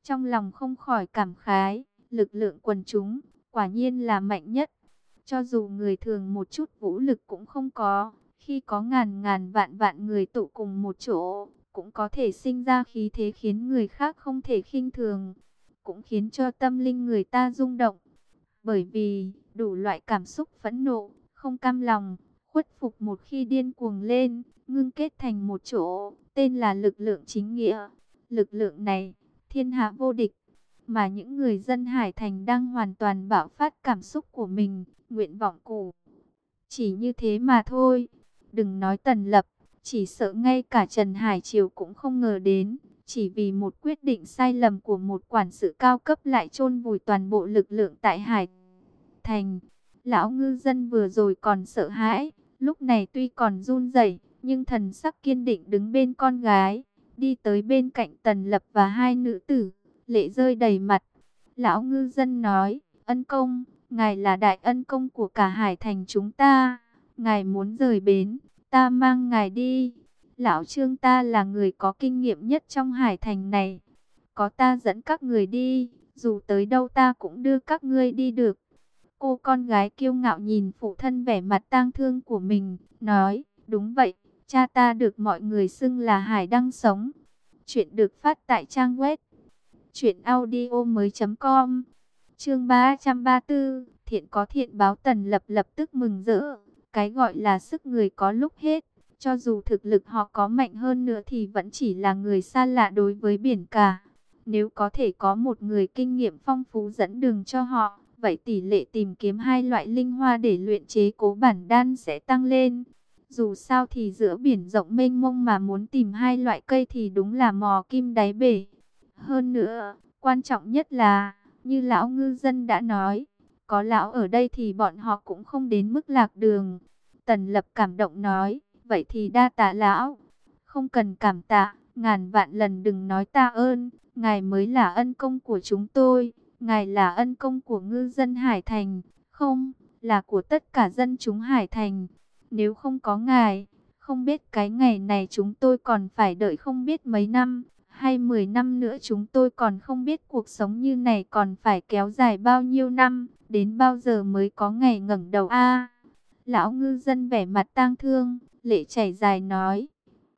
Trong lòng không khỏi cảm khái, lực lượng quần chúng, quả nhiên là mạnh nhất. Cho dù người thường một chút vũ lực cũng không có, khi có ngàn ngàn vạn vạn người tụ cùng một chỗ, cũng có thể sinh ra khí thế khiến người khác không thể khinh thường, cũng khiến cho tâm linh người ta rung động. Bởi vì, đủ loại cảm xúc phẫn nộ, không cam lòng, khuất phục một khi điên cuồng lên, ngưng kết thành một chỗ, tên là lực lượng chính nghĩa. Lực lượng này, thiên hạ vô địch, mà những người dân Hải Thành đang hoàn toàn bạo phát cảm xúc của mình, nguyện vọng cổ. Chỉ như thế mà thôi, đừng nói Tần Lập, chỉ sợ ngay cả Trần Hải Triều cũng không ngờ đến, chỉ vì một quyết định sai lầm của một quản sự cao cấp lại chôn vùi toàn bộ lực lượng tại Hải Thành. Lão ngư dân vừa rồi còn sợ hãi, lúc này tuy còn run rẩy, nhưng thần sắc kiên định đứng bên con gái, đi tới bên cạnh Tần Lập và hai nữ tử, lệ rơi đầy mặt. Lão ngư dân nói, ân công, ngài là đại ân công của cả Hải Thành chúng ta, ngài muốn rời bến, ta mang ngài đi. Lão Trương ta là người có kinh nghiệm nhất trong Hải Thành này, có ta dẫn các người đi, dù tới đâu ta cũng đưa các ngươi đi được. Cô con gái kiêu ngạo nhìn phụ thân vẻ mặt tang thương của mình, nói, đúng vậy, cha ta được mọi người xưng là Hải Đăng Sống. Chuyện được phát tại trang web truyện audio mới chấm com. Chương ba trăm ba mươi tư, thiện có thiện báo. Tần Lập lập tức mừng rỡ, cái gọi là sức người có lúc hết, cho dù thực lực họ có mạnh hơn nữa thì vẫn chỉ là người xa lạ đối với biển cả. Nếu có thể có một người kinh nghiệm phong phú dẫn đường cho họ, vậy tỷ lệ tìm kiếm hai loại linh hoa để luyện chế cố bản đan sẽ tăng lên. Dù sao thì giữa biển rộng mênh mông mà muốn tìm hai loại cây thì đúng là mò kim đáy bể. Hơn nữa, quan trọng nhất là, như lão ngư dân đã nói, có lão ở đây thì bọn họ cũng không đến mức lạc đường. Tần Lập cảm động nói, vậy thì đa tạ lão. Không cần cảm tạ, ngàn vạn lần đừng nói tạ ơn, ngài mới là ân công của chúng tôi. Ngài là ân công của ngư dân Hải Thành, không, là của tất cả dân chúng Hải Thành. Nếu không có ngài, không biết cái ngày này chúng tôi còn phải đợi không biết mấy năm, hay mười năm nữa chúng tôi còn không biết cuộc sống như này còn phải kéo dài bao nhiêu năm, đến bao giờ mới có ngày ngẩng đầu a. Lão ngư dân vẻ mặt tang thương, lệ chảy dài nói.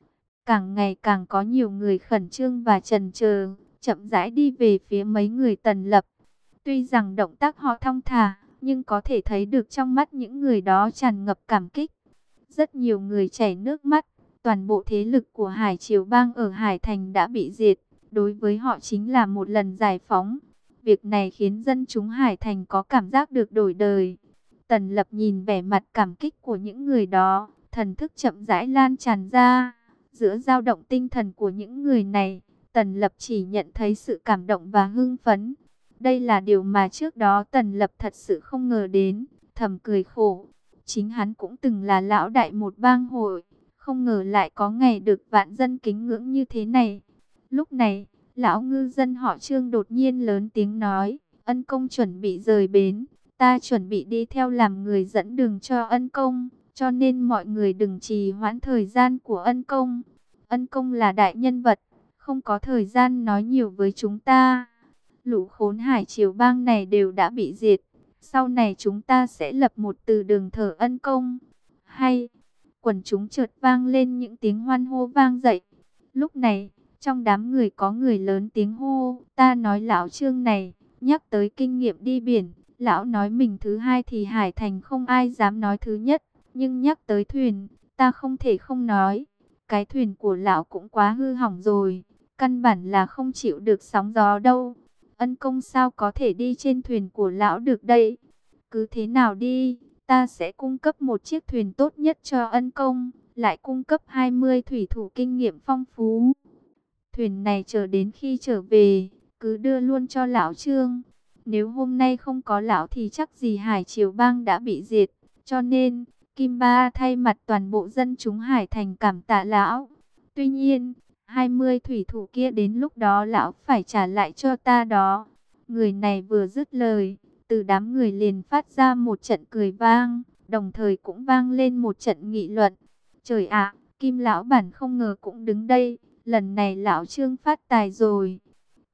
Càng ngày càng có nhiều người khẩn trương và chần chờ, chậm rãi đi về phía mấy người Tần Lập. Tuy rằng động tác họ thong thả, nhưng có thể thấy được trong mắt những người đó tràn ngập cảm kích. Rất nhiều người chảy nước mắt, toàn bộ thế lực của Hải Triều Bang ở Hải Thành đã bị diệt, đối với họ chính là một lần giải phóng. Việc này khiến dân chúng Hải Thành có cảm giác được đổi đời. Tần Lập nhìn vẻ mặt cảm kích của những người đó, thần thức chậm rãi lan tràn ra. Giữa dao động tinh thần của những người này, Tần Lập chỉ nhận thấy sự cảm động và hưng phấn. Đây là điều mà trước đó Tần Lập thật sự không ngờ đến, thầm cười khổ. Chính hắn cũng từng là lão đại một bang hội, không ngờ lại có ngày được vạn dân kính ngưỡng như thế này. Lúc này, lão ngư dân họ Trương đột nhiên lớn tiếng nói, ân công chuẩn bị rời bến, ta chuẩn bị đi theo làm người dẫn đường cho ân công, cho nên mọi người đừng trì hoãn thời gian của ân công. Ân công là đại nhân vật, không có thời gian nói nhiều với chúng ta. Lũ khốn Hải Triều Bang này đều đã bị diệt, sau này chúng ta sẽ lập một từ đường thờ ân công. Hay, quần chúng chợt vang lên những tiếng hoan hô vang dậy. Lúc này, trong đám người có người lớn tiếng hô, ta nói lão Trương này, nhắc tới kinh nghiệm đi biển, lão nói mình thứ hai thì Hải Thành không ai dám nói thứ nhất, nhưng nhắc tới thuyền, ta không thể không nói, cái thuyền của lão cũng quá hư hỏng rồi, căn bản là không chịu được sóng gió đâu. Ân công sao có thể đi trên thuyền của lão được đây? Cứ thế nào đi, ta sẽ cung cấp một chiếc thuyền tốt nhất cho ân công, lại cung cấp hai mươi thủy thủ kinh nghiệm phong phú. Thuyền này chờ đến khi trở về, cứ đưa luôn cho lão Trương. Nếu hôm nay không có lão thì chắc gì Hải Triều Bang đã bị diệt. Cho nên, Kim Ba thay mặt toàn bộ dân chúng Hải Thành cảm tạ lão. Tuy nhiên, hai mươi thủy thủ kia đến lúc đó lão phải trả lại cho ta đó. Người này vừa dứt lời, từ đám người liền phát ra một trận cười vang, đồng thời cũng vang lên một trận nghị luận. Trời ạ, Kim lão bản không ngờ cũng đứng đây, lần này lão Trương phát tài rồi.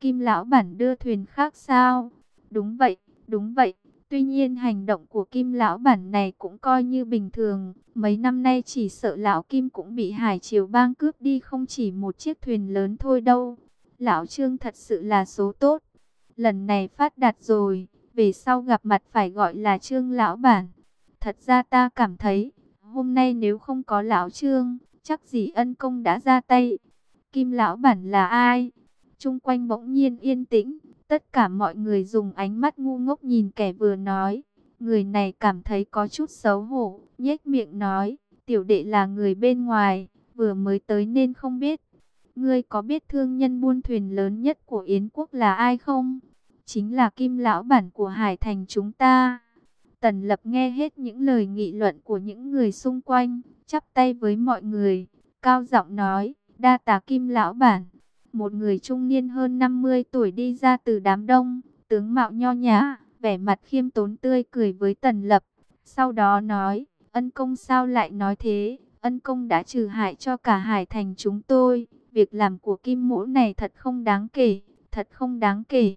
Kim lão bản đưa thuyền khác sao? Đúng vậy, đúng vậy. Tuy nhiên hành động của Kim lão bản này cũng coi như bình thường. Mấy năm nay chỉ sợ lão Kim cũng bị Hải Triều Bang cướp đi không chỉ một chiếc thuyền lớn thôi đâu. Lão Trương thật sự là số tốt. Lần này phát đạt rồi, về sau gặp mặt phải gọi là Trương lão bản. Thật ra ta cảm thấy, hôm nay nếu không có lão Trương, chắc gì ân công đã ra tay. Kim lão bản là ai? Chung quanh bỗng nhiên yên tĩnh, tất cả mọi người dùng ánh mắt ngu ngốc nhìn kẻ vừa nói. Người này cảm thấy có chút xấu hổ, nhếch miệng nói, tiểu đệ là người bên ngoài, vừa mới tới nên không biết. Ngươi có biết thương nhân buôn thuyền lớn nhất của Yến quốc là ai không? Chính là Kim lão bản của Hải Thành chúng ta. Tần Lập nghe hết những lời nghị luận của những người xung quanh, chắp tay với mọi người, cao giọng nói, đa tá Kim lão bản. Một người trung niên hơn năm mươi tuổi đi ra từ đám đông, tướng mạo nho nhã, vẻ mặt khiêm tốn tươi cười với Tần Lập. Sau đó nói, ân công sao lại nói thế, ân công đã trừ hại cho cả Hải Thành chúng tôi. Việc làm của Kim mỗ này thật không đáng kể, thật không đáng kể.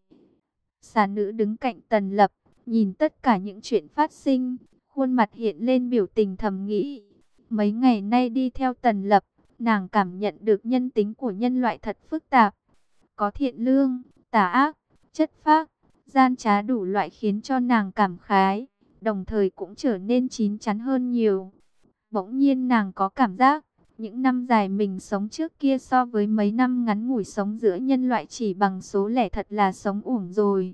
Xà nữ đứng cạnh Tần Lập, nhìn tất cả những chuyện phát sinh, khuôn mặt hiện lên biểu tình thầm nghĩ. Mấy ngày nay đi theo Tần Lập, nàng cảm nhận được nhân tính của nhân loại thật phức tạp. Có thiện lương, tà ác, chất phác, gian trá đủ loại khiến cho nàng cảm khái, đồng thời cũng trở nên chín chắn hơn nhiều. Bỗng nhiên nàng có cảm giác, những năm dài mình sống trước kia so với mấy năm ngắn ngủi sống giữa nhân loại chỉ bằng số lẻ thật là sống uổng rồi.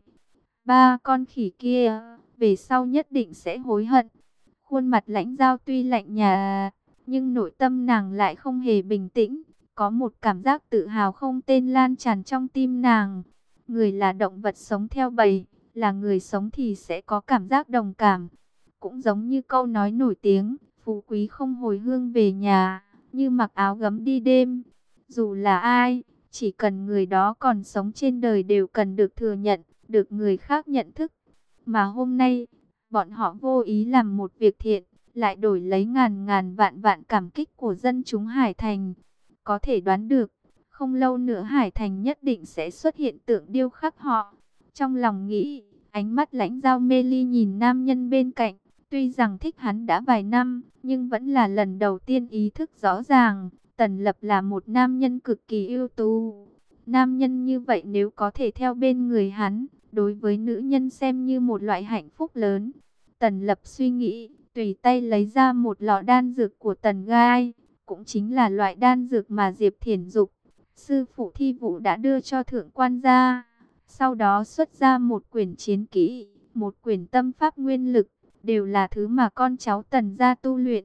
Ba con khỉ kia, về sau nhất định sẽ hối hận. Khuôn mặt Lãnh Giao tuy lạnh nhạt, nhưng nội tâm nàng lại không hề bình tĩnh. Có một cảm giác tự hào không tên lan tràn trong tim nàng. Người là động vật sống theo bầy, là người sống thì sẽ có cảm giác đồng cảm. Cũng giống như câu nói nổi tiếng, phú quý không hồi hương về nhà, như mặc áo gấm đi đêm. Dù là ai, chỉ cần người đó còn sống trên đời đều cần được thừa nhận, được người khác nhận thức. Mà hôm nay, bọn họ vô ý làm một việc thiện, lại đổi lấy ngàn ngàn vạn vạn cảm kích của dân chúng Hải Thành. Có thể đoán được, không lâu nữa Hải Thành nhất định sẽ xuất hiện tượng điêu khắc họ. Trong lòng nghĩ, ánh mắt Lãnh Giao mê ly nhìn nam nhân bên cạnh. Tuy rằng thích hắn đã vài năm, nhưng vẫn là lần đầu tiên ý thức rõ ràng, Tần Lập là một nam nhân cực kỳ ưu tú. Nam nhân như vậy nếu có thể theo bên người hắn, đối với nữ nhân xem như một loại hạnh phúc lớn. Tần Lập suy nghĩ, tùy tay lấy ra một lọ đan dược của Tần Gai, cũng chính là loại đan dược mà Diệp Thiển Dục, sư phụ Thi Vũ đã đưa cho thượng quan gia. Sau đó xuất ra một quyển chiến kỹ, một quyển tâm pháp nguyên lực, đều là thứ mà con cháu Tần gia tu luyện.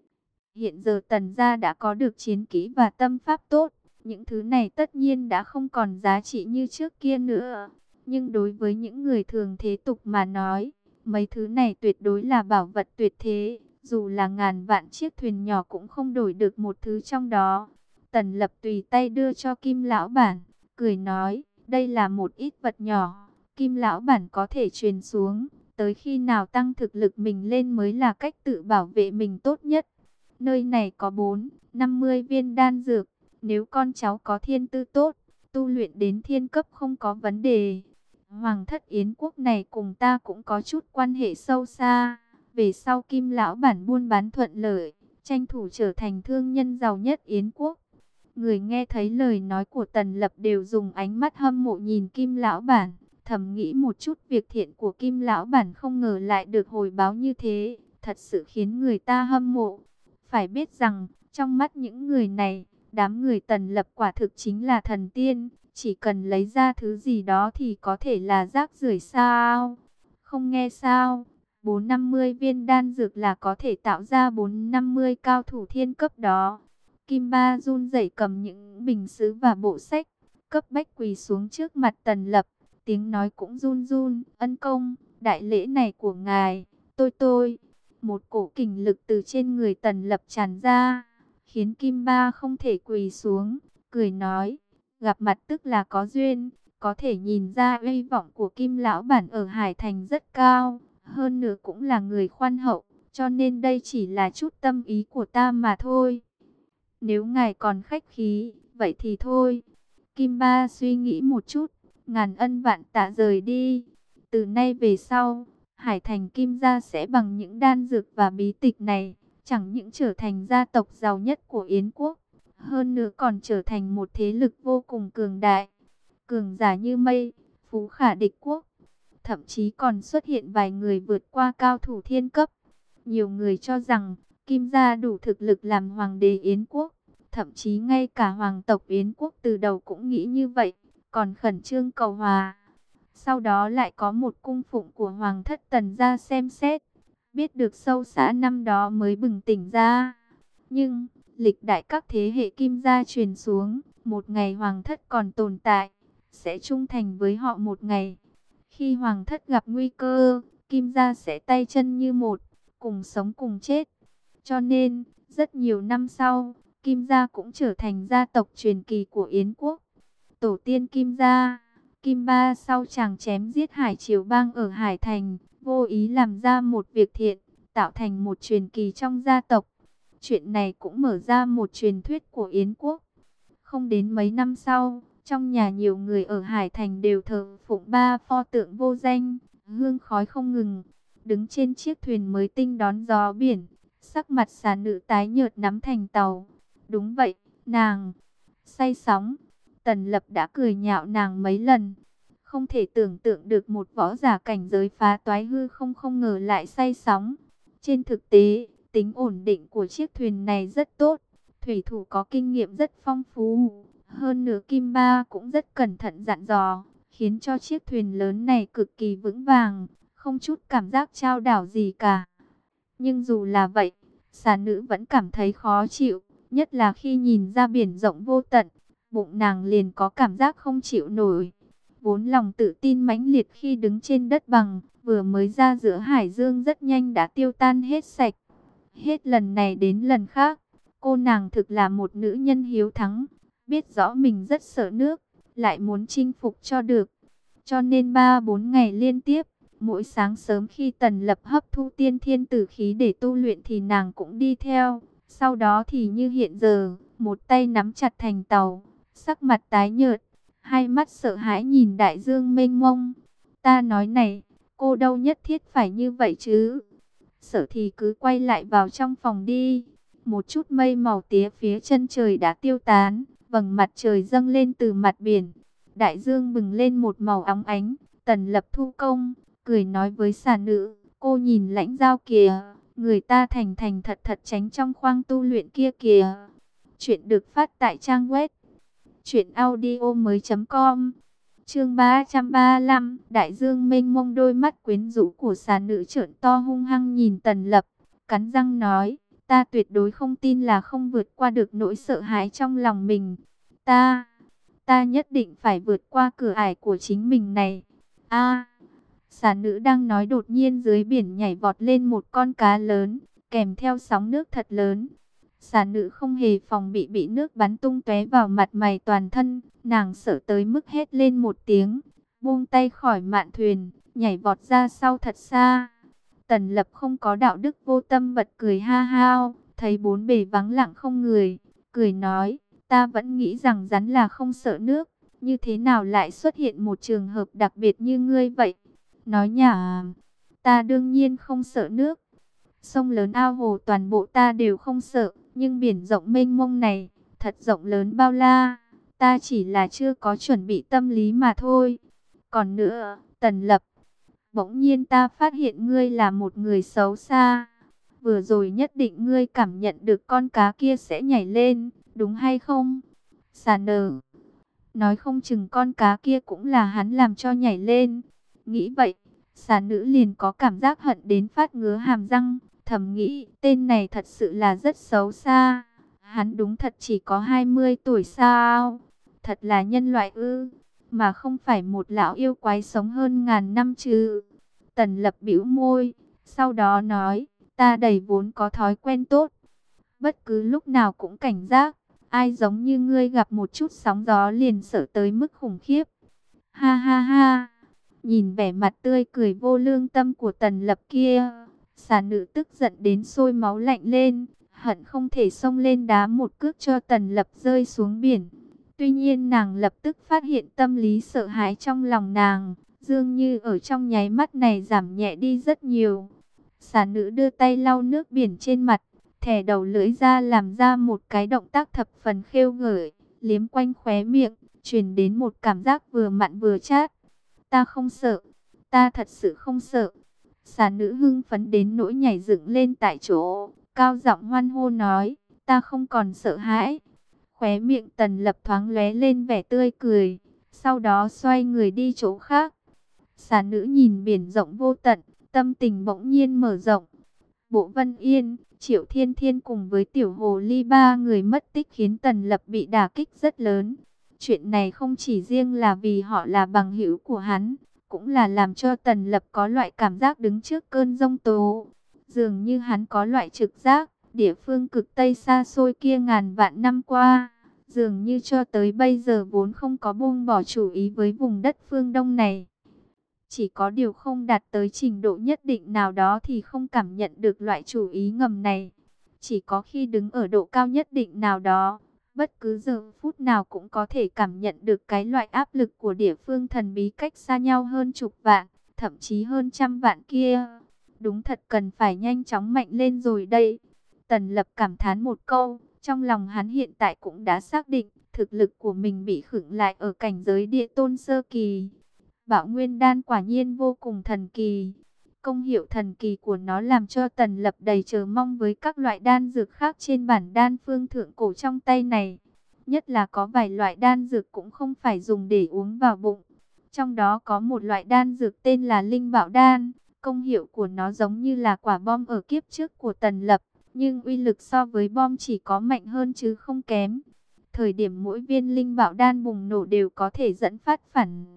Hiện giờ Tần gia đã có được chiến kỹ và tâm pháp tốt, những thứ này tất nhiên đã không còn giá trị như trước kia nữa. Nhưng đối với những người thường thế tục mà nói, mấy thứ này tuyệt đối là bảo vật tuyệt thế, dù là ngàn vạn chiếc thuyền nhỏ cũng không đổi được một thứ trong đó. Tần Lập tùy tay đưa cho Kim lão bản, cười nói, đây là một ít vật nhỏ, Kim lão bản có thể truyền xuống, tới khi nào tăng thực lực mình lên mới là cách tự bảo vệ mình tốt nhất. Nơi này có bốn, năm mươi viên đan dược, nếu con cháu có thiên tư tốt, tu luyện đến thiên cấp không có vấn đề. Hoàng thất Yến quốc này cùng ta cũng có chút quan hệ sâu xa, về sau Kim lão bản buôn bán thuận lợi, tranh thủ trở thành thương nhân giàu nhất Yến quốc. Người nghe thấy lời nói của Tần Lập đều dùng ánh mắt hâm mộ nhìn Kim lão bản, thầm nghĩ một chút việc thiện của Kim lão bản không ngờ lại được hồi báo như thế, thật sự khiến người ta hâm mộ. Phải biết rằng, trong mắt những người này, đám người Tần Lập quả thực chính là thần tiên, chỉ cần lấy ra thứ gì đó thì có thể là rác rưởi sao? Không nghe sao? bốn năm mươi viên đan dược là có thể tạo ra bốn năm mươi cao thủ thiên cấp đó. Kim Ba run rẩy cầm những bình sứ và bộ sách, cấp bách quỳ xuống trước mặt Tần Lập, tiếng nói cũng run run, ân công, đại lễ này của ngài, tôi tôi. Một cổ kình lực từ trên người Tần Lập tràn ra, khiến Kim Ba không thể quỳ xuống, cười nói, gặp mặt tức là có duyên, có thể nhìn ra uy vọng của Kim lão bản ở Hải Thành rất cao, hơn nữa cũng là người khoan hậu, cho nên đây chỉ là chút tâm ý của ta mà thôi. Nếu ngài còn khách khí, vậy thì thôi. Kim Ba suy nghĩ một chút, ngàn ân vạn tạ rời đi. Từ nay về sau, Hải Thành Kim gia sẽ bằng những đan dược và bí tịch này, chẳng những trở thành gia tộc giàu nhất của Yến quốc, hơn nữa còn trở thành một thế lực vô cùng cường đại, cường giả như mây, phú khả địch quốc. Thậm chí còn xuất hiện vài người vượt qua cao thủ thiên cấp. Nhiều người cho rằng Kim gia đủ thực lực làm hoàng đế Yến quốc, thậm chí ngay cả hoàng tộc Yến quốc từ đầu cũng nghĩ như vậy, còn khẩn trương cầu hòa. Sau đó lại có một cung phụng của hoàng thất Tần gia xem xét, biết được sâu xa năm đó mới bừng tỉnh ra. Nhưng lịch đại các thế hệ Kim gia truyền xuống, một ngày hoàng thất còn tồn tại, sẽ trung thành với họ một ngày. Khi hoàng thất gặp nguy cơ, Kim gia sẽ tay chân như một, cùng sống cùng chết. Cho nên, rất nhiều năm sau, Kim gia cũng trở thành gia tộc truyền kỳ của Yến quốc. Tổ tiên Kim gia, Kim Ba sau chàng chém giết Hải Triều Bang ở Hải Thành, vô ý làm ra một việc thiện, tạo thành một truyền kỳ trong gia tộc. Chuyện này cũng mở ra một truyền thuyết của Yến quốc. Không đến mấy năm sau, trong nhà nhiều người ở Hải Thành đều thờ phụng ba pho tượng vô danh, hương khói không ngừng. Đứng trên chiếc thuyền mới tinh đón gió biển, sắc mặt xà nữ tái nhợt nắm thành tàu. Đúng vậy, nàng say sóng. Tần Lập đã cười nhạo nàng mấy lần. Không thể tưởng tượng được một võ giả cảnh giới phá toái hư không không ngờ lại say sóng. Trên thực tế, tính ổn định của chiếc thuyền này rất tốt. Thủy thủ có kinh nghiệm rất phong phú. Hơn nữa Kim Ba cũng rất cẩn thận dặn dò, khiến cho chiếc thuyền lớn này cực kỳ vững vàng, không chút cảm giác chao đảo gì cả. Nhưng dù là vậy, xà nữ vẫn cảm thấy khó chịu, nhất là khi nhìn ra biển rộng vô tận, bụng nàng liền có cảm giác không chịu nổi. Vốn lòng tự tin mãnh liệt khi đứng trên đất bằng, vừa mới ra giữa hải dương rất nhanh đã tiêu tan hết sạch. Hết lần này đến lần khác, cô nàng thực là một nữ nhân hiếu thắng, biết rõ mình rất sợ nước, lại muốn chinh phục cho được. Cho nên ba bốn ngày liên tiếp, mỗi sáng sớm khi Tần Lập hấp thu tiên thiên tử khí để tu luyện thì nàng cũng đi theo. Sau đó thì như hiện giờ, một tay nắm chặt thành tàu, sắc mặt tái nhợt, hai mắt sợ hãi nhìn đại dương mênh mông. Ta nói này, cô đâu nhất thiết phải như vậy chứ. Sợ thì cứ quay lại vào trong phòng đi. Một chút mây màu tía phía chân trời đã tiêu tán, vầng mặt trời dâng lên từ mặt biển. Đại dương bừng lên một màu óng ánh. Tần Lập thu công, cười nói với xà nữ, cô nhìn lãnh giao kìa, người ta thành thành thật thật tránh trong khoang tu luyện kia kìa. Chuyện được phát tại trang web truyện audio mới chấm com. Chương ba trăm ba mươi lăm, đại dương mênh mông. Đôi mắt quyến rũ của xà nữ trợn to hung hăng nhìn Tần Lập, cắn răng nói, ta tuyệt đối không tin là không vượt qua được nỗi sợ hãi trong lòng mình. Ta, ta nhất định phải vượt qua cửa ải của chính mình này. A, xà nữ đang nói đột nhiên dưới biển nhảy vọt lên một con cá lớn, kèm theo sóng nước thật lớn. Xà nữ không hề phòng bị bị nước bắn tung tóe vào mặt mày toàn thân, nàng sợ tới mức hét lên một tiếng, buông tay khỏi mạn thuyền, nhảy vọt ra sau thật xa. Tần Lập không có đạo đức vô tâm bật cười ha hao, thấy bốn bề vắng lặng không người, cười nói, ta vẫn nghĩ rằng rắn là không sợ nước, như thế nào lại xuất hiện một trường hợp đặc biệt như ngươi vậy? Nói nhả, ta đương nhiên không sợ nước. Sông lớn ao hồ toàn bộ ta đều không sợ, nhưng biển rộng mênh mông này, thật rộng lớn bao la, ta chỉ là chưa có chuẩn bị tâm lý mà thôi. Còn nữa, Tần Lập, bỗng nhiên ta phát hiện ngươi là một người xấu xa. Vừa rồi nhất định ngươi cảm nhận được con cá kia sẽ nhảy lên, đúng hay không? Xà nở, nói không chừng con cá kia cũng là hắn làm cho nhảy lên. Nghĩ vậy, xà nữ liền có cảm giác hận đến phát ngứa hàm răng, thầm nghĩ tên này thật sự là rất xấu xa. Hắn đúng thật chỉ có hai mươi tuổi sao? Thật là nhân loại ư, mà không phải một lão yêu quái sống hơn ngàn năm chứ. Tần Lập bĩu môi, sau đó nói, ta đầy vốn có thói quen tốt, bất cứ lúc nào cũng cảnh giác. Ai giống như ngươi gặp một chút sóng gió liền sợ tới mức khủng khiếp. Ha ha ha. Nhìn vẻ mặt tươi cười vô lương tâm của Tần Lập kia, xà nữ tức giận đến sôi máu lạnh lên, hận không thể xông lên đá một cước cho Tần Lập rơi xuống biển. Tuy nhiên nàng lập tức phát hiện tâm lý sợ hãi trong lòng nàng, dường như ở trong nháy mắt này giảm nhẹ đi rất nhiều. Xà nữ đưa tay lau nước biển trên mặt, thè đầu lưỡi ra làm ra một cái động tác thập phần khêu gợi, liếm quanh khóe miệng, truyền đến một cảm giác vừa mặn vừa chát. Ta không sợ, ta thật sự không sợ. Xà nữ hưng phấn đến nỗi nhảy dựng lên tại chỗ, cao giọng hoan hô nói, ta không còn sợ hãi. Khóe miệng Tần Lập thoáng lóe lên vẻ tươi cười, sau đó xoay người đi chỗ khác. Xà nữ nhìn biển rộng vô tận, tâm tình bỗng nhiên mở rộng. Bộ Vân Yên, Triệu Thiên Thiên cùng với Tiểu Hồ Ly ba người mất tích khiến Tần Lập bị đả kích rất lớn. Chuyện này không chỉ riêng là vì họ là bằng hữu của hắn, cũng là làm cho Tần Lập có loại cảm giác đứng trước cơn giông tố. Dường như hắn có loại trực giác, địa phương cực Tây xa xôi kia ngàn vạn năm qua, dường như cho tới bây giờ vốn không có buông bỏ chủ ý với vùng đất phương Đông này. Chỉ có điều không đạt tới trình độ nhất định nào đó thì không cảm nhận được loại chủ ý ngầm này. Chỉ có khi đứng ở độ cao nhất định nào đó, bất cứ giờ phút nào cũng có thể cảm nhận được cái loại áp lực của địa phương thần bí cách xa nhau hơn chục vạn, thậm chí hơn trăm vạn kia. Đúng thật cần phải nhanh chóng mạnh lên rồi đây. Tần Lập cảm thán một câu, trong lòng hắn hiện tại cũng đã xác định, thực lực của mình bị khựng lại ở cảnh giới địa tôn sơ kỳ. Bảo Nguyên Đan quả nhiên vô cùng thần kỳ. Công hiệu thần kỳ của nó làm cho Tần Lập đầy chờ mong với các loại đan dược khác trên bản đan phương thượng cổ trong tay này. Nhất là có vài loại đan dược cũng không phải dùng để uống vào bụng. Trong đó có một loại đan dược tên là Linh Bảo Đan. Công hiệu của nó giống như là quả bom ở kiếp trước của Tần Lập, nhưng uy lực so với bom chỉ có mạnh hơn chứ không kém. Thời điểm mỗi viên Linh Bảo Đan bùng nổ đều có thể dẫn phát phản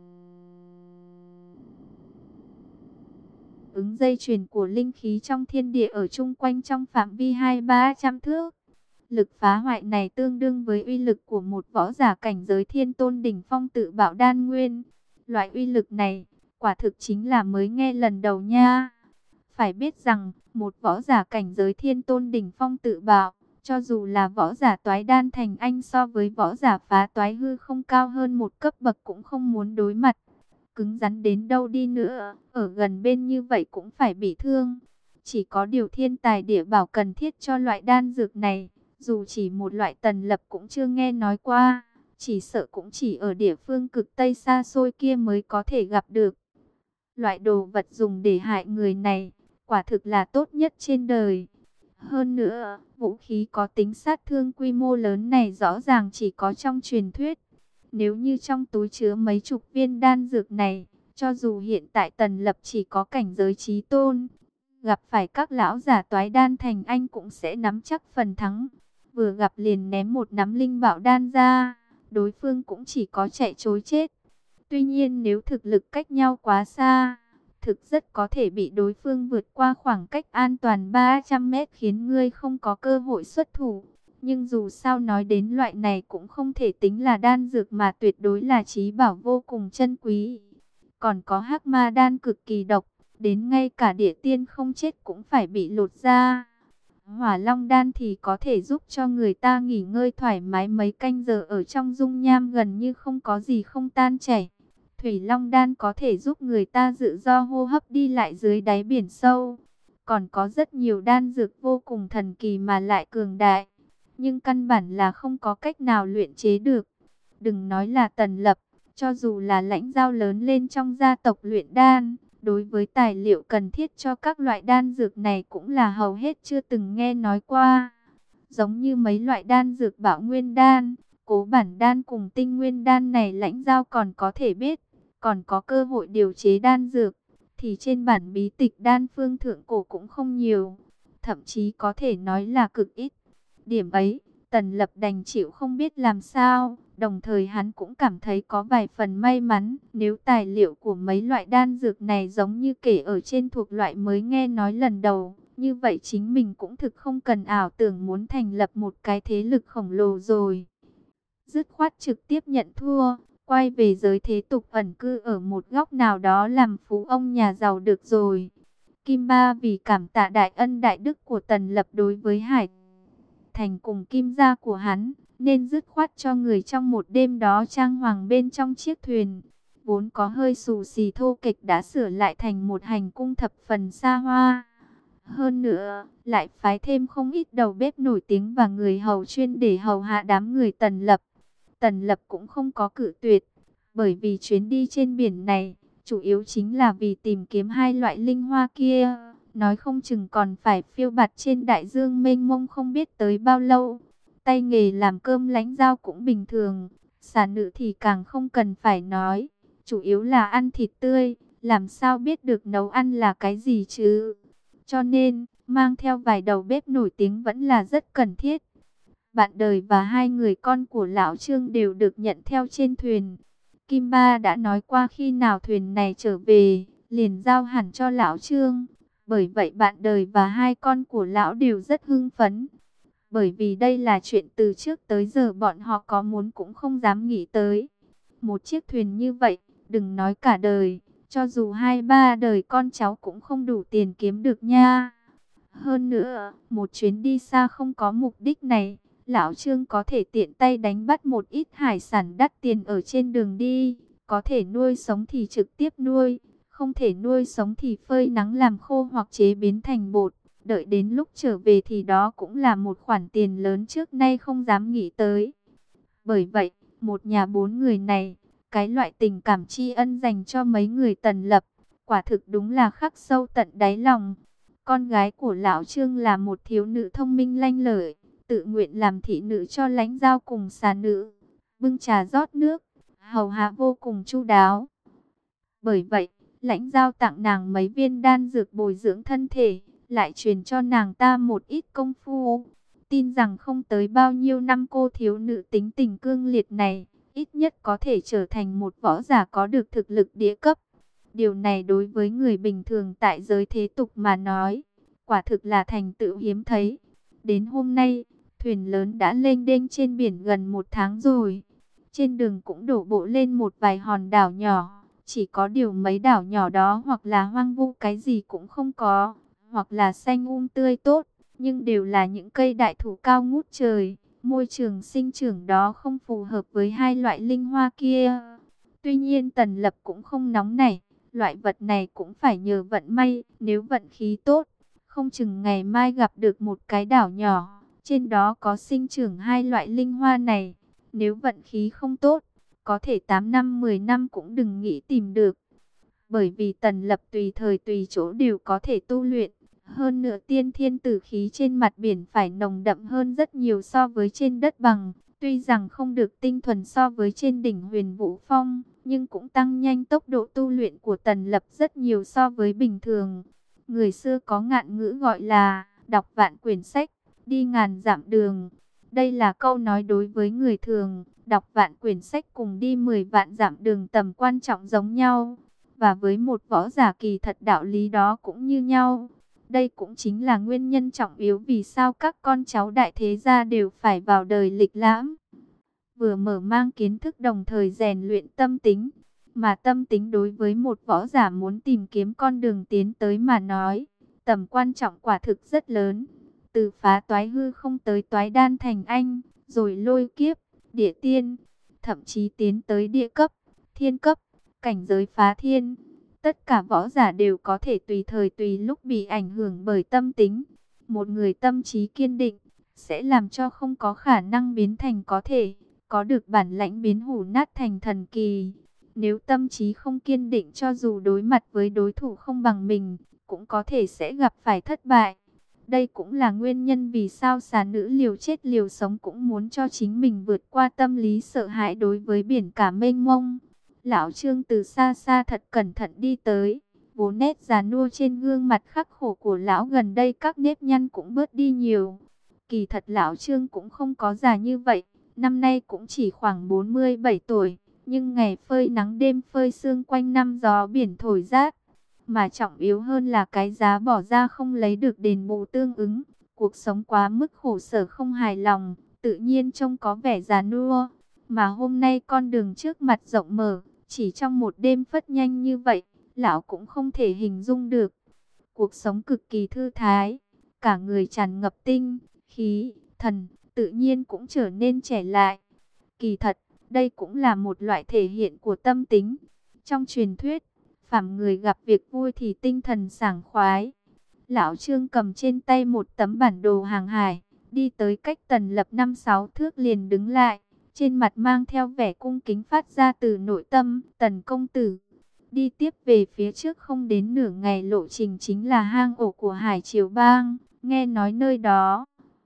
ứng dây chuyền của linh khí trong thiên địa ở chung quanh trong phạm vi hai ba trăm thước. Lực phá hoại này tương đương với uy lực của một võ giả cảnh giới thiên tôn đỉnh phong tự bảo đan nguyên. Loại uy lực này, quả thực chính là mới nghe lần đầu nha. Phải biết rằng, một võ giả cảnh giới thiên tôn đỉnh phong tự bảo, cho dù là võ giả toái đan thành anh so với võ giả phá toái hư không cao hơn một cấp bậc cũng không muốn đối mặt. Cứng rắn đến đâu đi nữa, ở gần bên như vậy cũng phải bị thương. Chỉ có điều thiên tài địa bảo cần thiết cho loại đan dược này, dù chỉ một loại Tần Lập cũng chưa nghe nói qua, chỉ sợ cũng chỉ ở địa phương cực Tây xa xôi kia mới có thể gặp được. Loại đồ vật dùng để hại người này, quả thực là tốt nhất trên đời. Hơn nữa, vũ khí có tính sát thương quy mô lớn này rõ ràng chỉ có trong truyền thuyết. Nếu như trong túi chứa mấy chục viên đan dược này, cho dù hiện tại Tần Lập chỉ có cảnh giới chí tôn, gặp phải các lão giả toái đan thành anh cũng sẽ nắm chắc phần thắng. Vừa gặp liền ném một nắm linh bảo đan ra, đối phương cũng chỉ có chạy trối chết. Tuy nhiên nếu thực lực cách nhau quá xa, thực rất có thể bị đối phương vượt qua khoảng cách an toàn ba trăm mét khiến ngươi không có cơ hội xuất thủ. Nhưng dù sao nói đến loại này cũng không thể tính là đan dược mà tuyệt đối là chí bảo vô cùng chân quý. Còn có hắc ma đan cực kỳ độc, đến ngay cả địa tiên không chết cũng phải bị lột ra. Hỏa long đan thì có thể giúp cho người ta nghỉ ngơi thoải mái mấy canh giờ ở trong dung nham gần như không có gì không tan chảy. Thủy long đan có thể giúp người ta tự do hô hấp đi lại dưới đáy biển sâu. Còn có rất nhiều đan dược vô cùng thần kỳ mà lại cường đại, nhưng căn bản là không có cách nào luyện chế được. Đừng nói là Tần Lập, cho dù là lãnh giao lớn lên trong gia tộc luyện đan, đối với tài liệu cần thiết cho các loại đan dược này cũng là hầu hết chưa từng nghe nói qua. Giống như mấy loại đan dược Bảo Nguyên đan, Cố Bản đan cùng Tinh Nguyên đan này lãnh giao còn có thể biết, còn có cơ hội điều chế đan dược, thì trên bản bí tịch đan phương thượng cổ cũng không nhiều, thậm chí có thể nói là cực ít. Điểm ấy, Tần Lập đành chịu không biết làm sao, đồng thời hắn cũng cảm thấy có vài phần may mắn. Nếu tài liệu của mấy loại đan dược này giống như kể ở trên thuộc loại mới nghe nói lần đầu, như vậy chính mình cũng thực không cần ảo tưởng muốn thành lập một cái thế lực khổng lồ rồi. Dứt khoát trực tiếp nhận thua, quay về giới thế tục ẩn cư ở một góc nào đó làm phú ông nhà giàu được rồi. Kim Ba vì cảm tạ đại ân đại đức của Tần Lập đối với Hải Thành cùng Kim gia của hắn, nên dứt khoát cho người trong một đêm đó trang hoàng bên trong chiếc thuyền. Vốn có hơi xù xì thô kệch đã sửa lại thành một hành cung thập phần xa hoa. Hơn nữa, lại phái thêm không ít đầu bếp nổi tiếng và người hầu chuyên để hầu hạ đám người Tần Lập. Tần Lập cũng không có cự tuyệt, bởi vì chuyến đi trên biển này, chủ yếu chính là vì tìm kiếm hai loại linh hoa kia. Nói không chừng còn phải phiêu bạt trên đại dương mênh mông không biết tới bao lâu. Tay nghề làm cơm lãnh dao cũng bình thường, xà nữ thì càng không cần phải nói. Chủ yếu là ăn thịt tươi, làm sao biết được nấu ăn là cái gì chứ. Cho nên, mang theo vài đầu bếp nổi tiếng vẫn là rất cần thiết. Bạn đời và hai người con của Lão Trương đều được nhận theo trên thuyền. Kim Ba đã nói qua khi nào thuyền này trở về, liền giao hẳn cho Lão Trương. Bởi vậy bạn đời và hai con của Lão đều rất hưng phấn. Bởi vì đây là chuyện từ trước tới giờ bọn họ có muốn cũng không dám nghĩ tới. Một chiếc thuyền như vậy, đừng nói cả đời, cho dù hai ba đời con cháu cũng không đủ tiền kiếm được nha. Hơn nữa, một chuyến đi xa không có mục đích này, Lão Trương có thể tiện tay đánh bắt một ít hải sản đắt tiền ở trên đường đi. Có thể nuôi sống thì trực tiếp nuôi, không thể nuôi sống thì phơi nắng làm khô hoặc chế biến thành bột. Đợi đến lúc trở về thì đó cũng là một khoản tiền lớn trước nay không dám nghĩ tới. Bởi vậy, một nhà bốn người này, cái loại tình cảm tri ân dành cho mấy người Tần Lập, quả thực đúng là khắc sâu tận đáy lòng. Con gái của Lão Trương là một thiếu nữ thông minh lanh lợi, tự nguyện làm thị nữ cho lãnh dao cùng xà nữ, bưng trà rót nước, hầu hạ vô cùng chu đáo. Bởi vậy, lãnh dao tặng nàng mấy viên đan dược bồi dưỡng thân thể, lại truyền cho nàng ta một ít công phu. Tin rằng không tới bao nhiêu năm cô thiếu nữ tính tình cương liệt này, ít nhất có thể trở thành một võ giả có được thực lực địa cấp. Điều này đối với người bình thường tại giới thế tục mà nói, quả thực là thành tựu hiếm thấy. Đến hôm nay, thuyền lớn đã lênh đênh trên biển gần một tháng rồi. Trên đường cũng đổ bộ lên một vài hòn đảo nhỏ. Chỉ có điều mấy đảo nhỏ đó hoặc là hoang vu cái gì cũng không có, hoặc là xanh um tươi tốt, nhưng đều là những cây đại thụ cao ngút trời. Môi trường sinh trưởng đó không phù hợp với hai loại linh hoa kia. Tuy nhiên Tần Lập cũng không nóng nảy, loại vật này cũng phải nhờ vận may. Nếu vận khí tốt, không chừng ngày mai gặp được một cái đảo nhỏ, trên đó có sinh trưởng hai loại linh hoa này. Nếu vận khí không tốt, có thể tám năm mười năm cũng đừng nghĩ tìm được. Bởi vì Tần Lập tùy thời tùy chỗ đều có thể tu luyện. Hơn nữa tiên thiên tử khí trên mặt biển phải nồng đậm hơn rất nhiều so với trên đất bằng. Tuy rằng không được tinh thuần so với trên đỉnh Huyền Vũ Phong, nhưng cũng tăng nhanh tốc độ tu luyện của Tần Lập rất nhiều so với bình thường. Người xưa có ngạn ngữ gọi là đọc vạn quyển sách, đi ngàn dặm đường. Đây là câu nói đối với người thường, đọc vạn quyển sách cùng đi mười vạn dặm đường tầm quan trọng giống nhau. Và với một võ giả kỳ thật đạo lý đó cũng như nhau. Đây cũng chính là nguyên nhân trọng yếu vì sao các con cháu đại thế gia đều phải vào đời lịch lãm. Vừa mở mang kiến thức đồng thời rèn luyện tâm tính. Mà tâm tính đối với một võ giả muốn tìm kiếm con đường tiến tới mà nói, tầm quan trọng quả thực rất lớn. Từ phá toái hư không tới toái đan thành anh, rồi lôi kiếp, địa tiên, thậm chí tiến tới địa cấp, thiên cấp, cảnh giới phá thiên. Tất cả võ giả đều có thể tùy thời tùy lúc bị ảnh hưởng bởi tâm tính. Một người tâm trí kiên định, sẽ làm cho không có khả năng biến thành có thể, có được bản lãnh biến hủ nát thành thần kỳ. Nếu tâm trí không kiên định cho dù đối mặt với đối thủ không bằng mình, cũng có thể sẽ gặp phải thất bại. Đây cũng là nguyên nhân vì sao xà nữ liều chết liều sống cũng muốn cho chính mình vượt qua tâm lý sợ hãi đối với biển cả mênh mông. Lão Trương từ xa xa thật cẩn thận đi tới, vốn nét già nua trên gương mặt khắc khổ của lão gần đây các nếp nhăn cũng bớt đi nhiều. Kỳ thật Lão Trương cũng không có già như vậy, năm nay cũng chỉ khoảng bốn mươi bảy tuổi, nhưng ngày phơi nắng đêm phơi sương quanh năm gió biển thổi rát. Mà trọng yếu hơn là cái giá bỏ ra không lấy được đền bù tương ứng, cuộc sống quá mức khổ sở không hài lòng, tự nhiên trông có vẻ già nua. Mà hôm nay con đường trước mặt rộng mở, chỉ trong một đêm phất nhanh như vậy, lão cũng không thể hình dung được. Cuộc sống cực kỳ thư thái, cả người tràn ngập tinh, khí, thần, tự nhiên cũng trở nên trẻ lại. Kỳ thật, đây cũng là một loại thể hiện của tâm tính. Trong truyền thuyết, phàm người gặp việc vui thì tinh thần sảng khoái. Lão Trương cầm trên tay một tấm bản đồ hàng hải, đi tới cách Tần Lập năm sáu thước liền đứng lại, trên mặt mang theo vẻ cung kính phát ra từ nội tâm. Tần công tử, đi tiếp về phía trước không đến nửa ngày lộ trình chính là hang ổ của Hải Triều Bang, nghe nói nơi đó